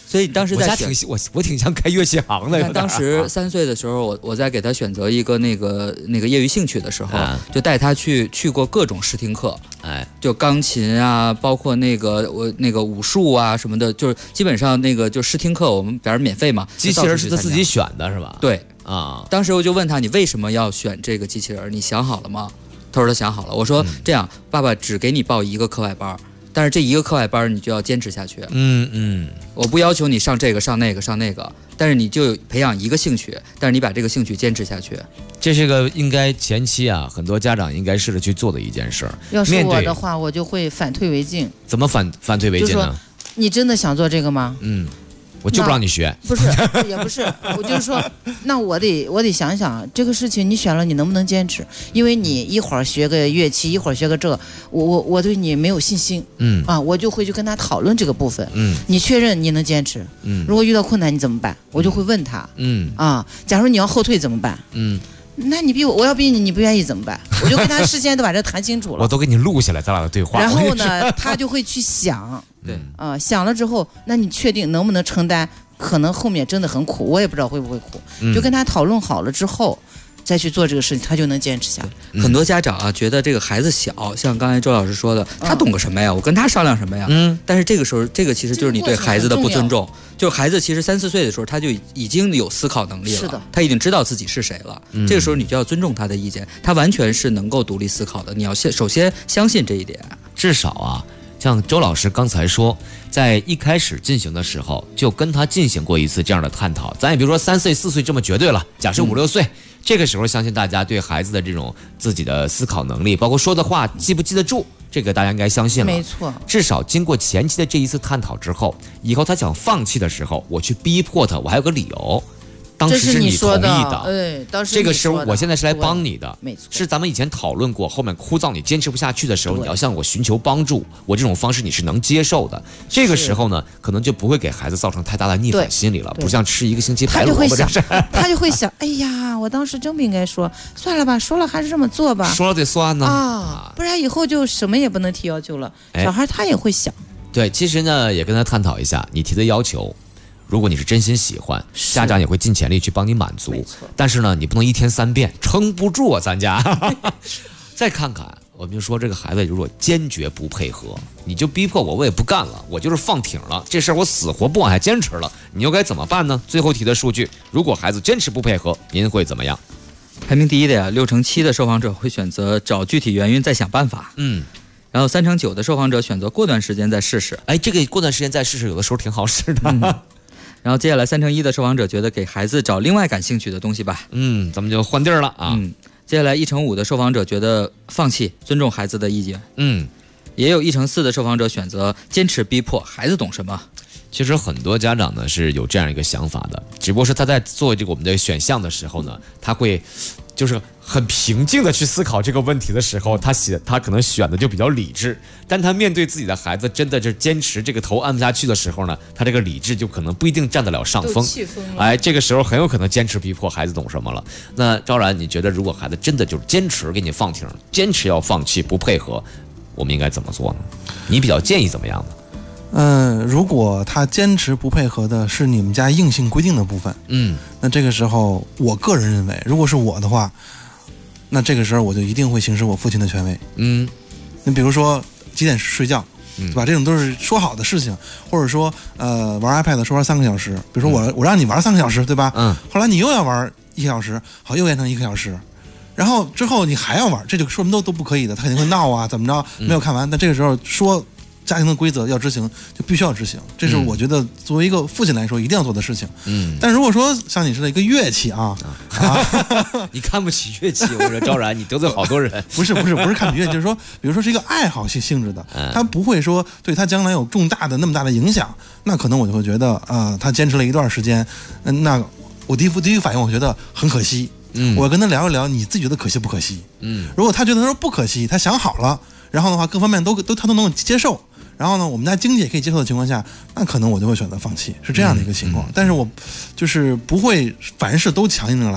所以当时在我挺像开乐器行的。 当时3岁的时候，我在给他选择一个那个业余兴趣的时候，就带他去过各种试听课，就钢琴啊，包括那个武术啊什么的，就是基本上那个就试听课我们表示免费嘛。 机器人是他自己选的是吧？ 对啊。当时我就问他，你为什么要选这个机器人？你想好了吗？他说他想好了。我说这样，爸爸只给你报1个课外班。但是这1个课外班你就要坚持下去。我不要求你上这个上那个，但是你就培养一个兴趣，但是你把这个兴趣坚持下去。 这是个应该前期啊，很多家长应该试着去做的一件事。 要是我的话，我就会反退为进。 怎么反退为进呢？ 你真的想做这个吗？ 我就不让你学。 不是，也不是，我就是说，那我得想想这个事情，你选了你能不能坚持？因为你一会儿学个乐器，一会儿学个这，我对你没有信心。我就会去跟他讨论这个部分。你确认你能坚持？如果遇到困难你怎么办？我就会问他。假如你要后退怎么办？那你逼我要逼你，你不愿意怎么办？我就跟他事先都把这谈清楚了。 我都给你录下来，咱俩的对话。 然后呢，他就会去想。 对想了之后，那你确定能不能承担？可能后面真的很苦，我也不知道会不会苦。就跟他讨论好了之后，再去做这个事情，他就能坚持下来。 很多家长啊，觉得这个孩子小，像刚才周老师说的，他懂个什么呀？我跟他商量什么呀？但是这个时候，这个其实就是你对孩子的不尊重。就孩子其实3、4岁的时候，他就已经有思考能力了， 是的， 他已经知道自己是谁了。这个时候你就要尊重他的意见，他完全是能够独立思考的。你要首先相信这一点。 至少啊，像周老师刚才说，在一开始进行的时候，就跟他进行过一次这样的探讨。咱也别说3岁、4岁这么绝对了，假设5、6岁。这个时候，相信大家对孩子的这种自己的思考能力，包括说的话记不记得住，这个大家应该相信了。 没错， 至少经过前期的这一次探讨之后，以后他想放弃的时候，我去逼迫他，我还有个理由。当时是你同意的， 当时这个时候我现在是来帮你的， 没错， 是咱们以前讨论过，后面枯燥你坚持不下去的时候，你要向我寻求帮助，我这种方式你是能接受的。这个时候呢，可能就不会给孩子造成太大的逆反心理了，不像吃1个星期白萝卜这事。 他就会想，哎呀，我当时真不应该说，算了吧，说了还是这么做吧， 说了得算呢不然以后就什么也不能提要求了。小孩他也会想， 对，其实呢也跟他探讨一下，你提的要求。如果你是真心喜欢，家长也会尽全力去帮你满足。但是呢，你不能1天3遍，撑不住啊，咱家。再看看，我们就说这个孩子如果坚决不配合，你就逼迫我也不干了，我就是放挺了，这事儿我死活不往下坚持了，你又该怎么办呢？最后提的数据，如果孩子坚持不配合，您会怎么样？ 排名第1的呀，7%的受访者会选择找具体原因再想办法。然后3%-9%的受访者选择过段时间再试试。 这个过段时间再试试，有的时候挺好使的。 然后接下来3%-1%的受访者觉得给孩子找另外感兴趣的东西吧。 咱们就换地儿了啊。 接下来1%-5%的受访者觉得放弃，尊重孩子的意见。也有1%-4%的受访者选择坚持逼迫，孩子懂什么？ 其实很多家长呢是有这样一个想法的，只不过是他在做这个我们的选项的时候呢，他会就是很平静的去思考这个问题的时候，他可能选的就比较理智，但他面对自己的孩子真的就坚持这个头按不下去的时候呢，他这个理智就可能不一定占得了上风。这个时候很有可能坚持逼迫孩子懂什么了。那昭然，你觉得如果孩子真的就是坚持给你放停，坚持要放弃不配合，我们应该怎么做呢？你比较建议怎么样呢？ 如果他坚持不配合的是你们家硬性规定的部分，那这个时候我个人认为，如果是我的话，那这个时候我就一定会行使我父亲的权威。你比如说几点睡觉，对吧？这种都是说好的事情，或者说玩 iPad 说玩3个小时，比如说我让你玩3个小时，对吧？后来你又要玩1个小时，好，又延长1个小时。然后之后你还要玩，这就说什么都不可以的，他肯定会闹啊，怎么着没有看完。但这个时候说家庭的规则要执行，就必须要执行，这是我觉得作为一个父亲来说一定要做的事情。但如果说像你是一个乐器你看不起乐器，我说昭然，你得罪好多人。 不是看不起乐器，就是说，比如说是一个爱好性质的，他不会说对他将来有那么大的影响，那可能我就会觉得他坚持了一段时间，那我第一反应我觉得很可惜。我跟他聊一聊，你自己觉得可惜不可惜？如果他觉得说不可惜，他想好了，然后的话各方面他都能接受。然后呢，我们家经济也可以接受的情况下，那可能我就会选择放弃，是这样的一个情况。但是我就是不会凡事都强硬的来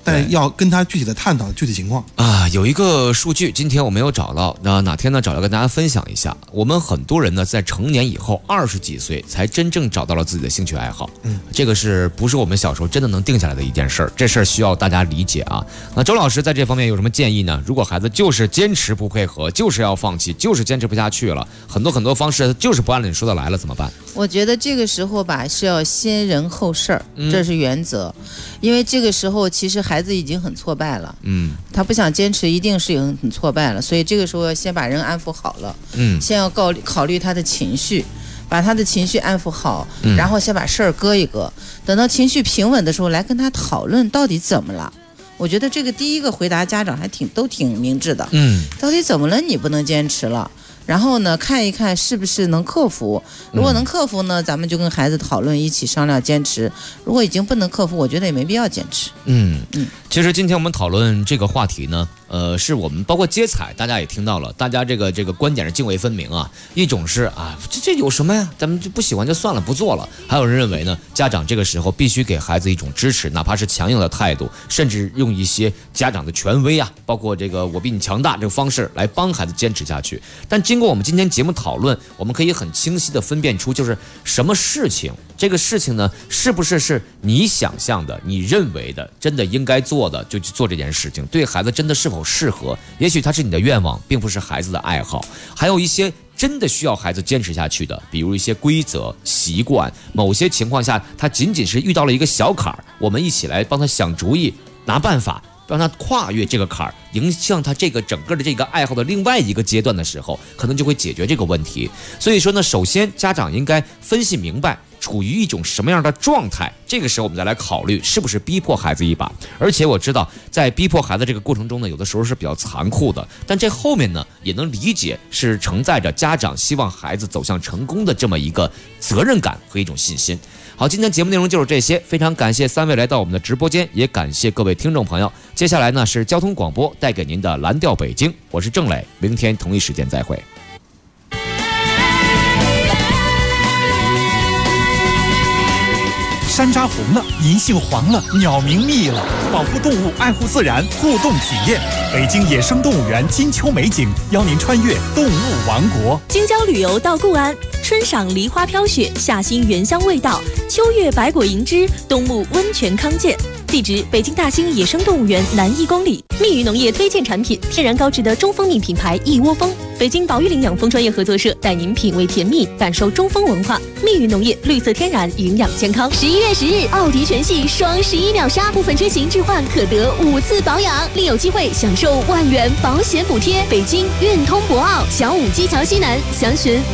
但要跟他具体的探讨具体情况啊。有一个数据，今天我没有找到，哪天呢找来跟大家分享一下。我们很多人呢在成年以后20几岁才真正找到了自己的兴趣爱好，这个是不是我们小时候真的能定下来的一件事儿？这事儿需要大家理解啊。那周老师在这方面有什么建议呢？如果孩子就是坚持不配合，就是要放弃，就是坚持不下去了，很多方式就是不按你说的来了，怎么办？ 我觉得这个时候吧是要先人后事儿，这是原则。因为这个时候其实孩子已经很挫败了，他不想坚持，一定是很挫败了，所以这个时候要先把人安抚好了，先要考虑他的情绪，把他的情绪安抚好，然后先把事儿搁一搁，等到情绪平稳的时候来跟他讨论到底怎么了。我觉得这个第一个回答家长还都挺明智的，到底怎么了你不能坚持了？然后呢，看一看是不是能克服。如果能克服呢，咱们就跟孩子讨论，一起商量坚持。如果已经不能克服，我觉得也没必要坚持。 其实今天我们讨论这个话题呢，是我们包括接彩，大家也听到了，大家这个观点是泾渭分明啊。一种是啊，这有什么呀？咱们就不喜欢就算了，不做了。还有人认为呢，家长这个时候必须给孩子一种支持，哪怕是强硬的态度，甚至用一些家长的权威啊，包括这个我比你强大这个方式来帮孩子坚持下去。但经过我们今天节目讨论，我们可以很清晰地分辨出，就是什么事情，这个事情呢，是不是你想象的、你认为的、真的应该做的，就去做这件事情，对孩子真的是否适合？也许它是你的愿望，并不是孩子的爱好。还有一些真的需要孩子坚持下去的，比如一些规则、习惯，某些情况下，他仅仅是遇到了一个小坎儿，我们一起来帮他想主意、拿办法。让他跨越这个坎儿，影响他这个整个的这个爱好的另外一个阶段的时候，可能就会解决这个问题。所以说呢，首先家长应该分析明白处于一种什么样的状态，这个时候我们再来考虑是不是逼迫孩子一把。而且我知道在逼迫孩子这个过程中呢，有的时候是比较残酷的，但这后面呢也能理解是承载着家长希望孩子走向成功的这么一个责任感和一种信心。好，今天节目内容就是这些，非常感谢3位来到我们的直播间，也感谢各位听众朋友。接下来呢是交通广播带给您的蓝调北京，我是郑磊，明天同一时间再会。 山楂红了，银杏黄了，鸟鸣密了，保护动物，爱护自然，互动体验。北京野生动物园金秋美景，邀您穿越动物王国。 京郊旅游到固安，春赏梨花飘雪，夏欣原香味道，秋月百果银枝，冬沐温泉康健。地址：北京大兴野生动物园南1公里。蜜语农业推荐产品：天然高质的中蜂蜜品牌一窝蜂。北京保育领养蜂专业合作社带您品味甜蜜，感受中蜂文化。蜜语农业，绿色天然，营养健康。11月10日，奥迪全系双11秒杀，部分车型置换可得5次保养，另有机会享受万元保险补贴。北京运通博奥小武基桥西南，详询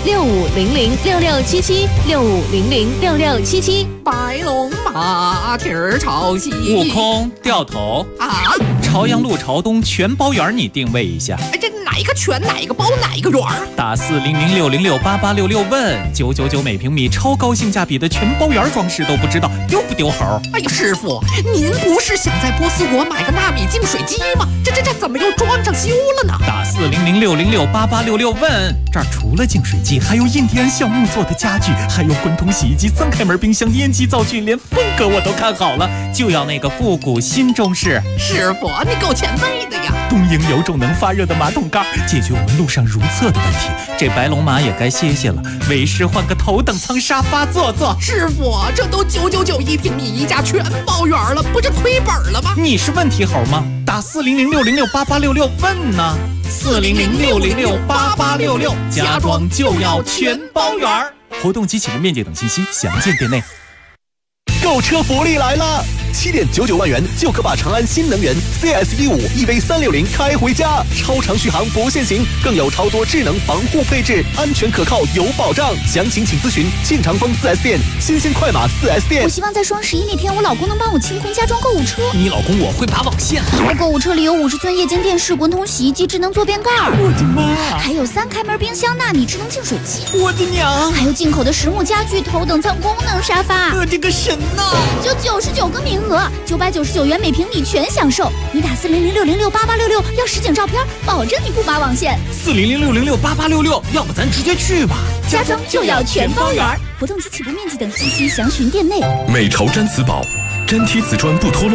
65006677，65006677。 白龙马蹄儿朝西， 悟空掉头啊！ 朝阳路朝东全包园，你定位一下。 这哪一个全，哪一个包，哪一个圆？ 打40060688866问999每平米，超高性价比的全包园装饰都不知道丢不丢猴？ 哎呀，师傅，您不是想在波斯国买个纳米净水机吗？这怎么又装上修了呢？ 打40060688866问，这儿除了净水机，还有印第安橡木做的家具，还有滚筒洗衣机、3开门冰箱、烟机灶具，连风格我都看好了，就要那个复古新中式。 师傅，你够前辈的呀！ 东营有种能发热的马桶盖，解决我们路上如厕的问题。这白龙马也该歇歇了，为师换个头等舱沙发坐坐。 师傅，这都999一平米，一家全包圆了，不是亏本了吗？ 你是问题猴吗？打40060688866问呢，40060688866，家装就要全包圆。活动及起步面积等信息详见店内。 购车福利来了！7.99万元就可把长安新能源 CS15 EV360开回家，超长续航不限行，更有超多智能防护配置，安全可靠有保障。详情请咨询庆长丰 4S 店、新兴快马 4S 店。 我希望在双11那天，我老公能帮我清空家装购物车。 你老公我会拔网线。 我购物车里有50寸液晶电视、滚筒洗衣机、智能坐便盖。 我的妈！ 还有3开门冰箱、纳米智能净水器。 我的娘！ 还有进口的实木家具、头等舱功能沙发。 我的个神呐！ 就99个名额，999元每平米全享受。你打40060688866要实景照片，保证你不拔网线。 40060688866，要不咱直接去吧。 家装就要全包圆。活动及起步面积等信息详询店内。 美潮毡瓷宝，粘贴瓷砖不脱落，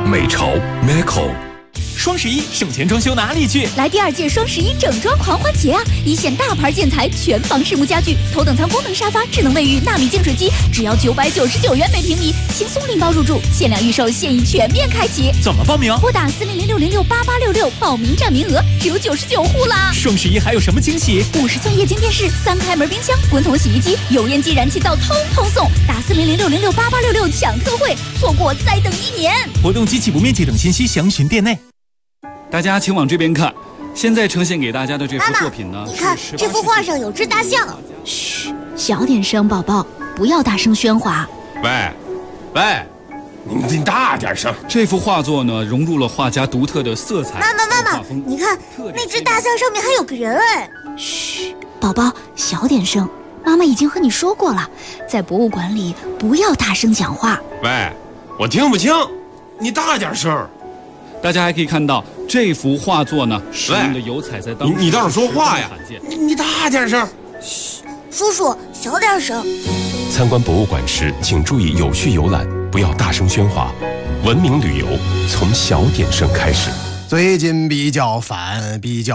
美潮 Meco。 双11省钱装修哪里去？ 来第2届双11整装狂欢节啊！一线大牌建材，全房实木家具，头等舱功能沙发，智能卫浴，纳米净水机，只要999元每平米，轻松拎包入住，限量预售，现已全面开启。 怎么报名？ 拨打4006068866，报名占名额只有99户啦！ 双11还有什么惊喜 ？50寸液晶电视，3开门冰箱，滚筒洗衣机，油烟机、燃气灶通通送。打4006068866抢特惠，错过再等1年。 活动及起步面积等信息详询店内。 大家请往这边看，现在呈现给大家的这幅作品呢， 你看这幅画上有只大象。嘘，小点声，宝宝，不要大声喧哗。 喂，你大点声。 这幅画作呢，融入了画家独特的色彩。 妈妈，你看那只大象上面还有个人哎。嘘，宝宝，小点声。妈妈已经和你说过了，在博物馆里不要大声讲话。 喂，我听不清，你大点声。 大家还可以看到这幅画作呢，使用的油彩在当时你倒是说话呀！你大点声。 嘘，叔叔小点声。 参观博物馆时，请注意有序游览，不要大声喧哗。文明旅游从小点声开始。 最近比较烦，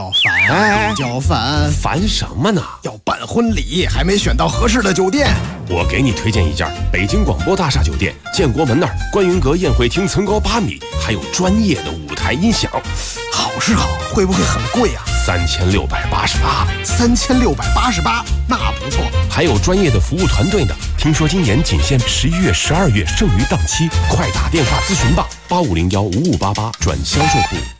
烦什么呢？ 要办婚礼，还没选到合适的酒店。 我给你推荐一家北京广播大厦酒店，建国门那儿观云阁宴会厅层高8米，还有专业的舞台音响。 好是好，会不会很贵啊 ？3688。 3688，那不错。 还有专业的服务团队呢。听说今年仅限11月、12月剩余档期，快打电话咨询吧，85015588转销售部。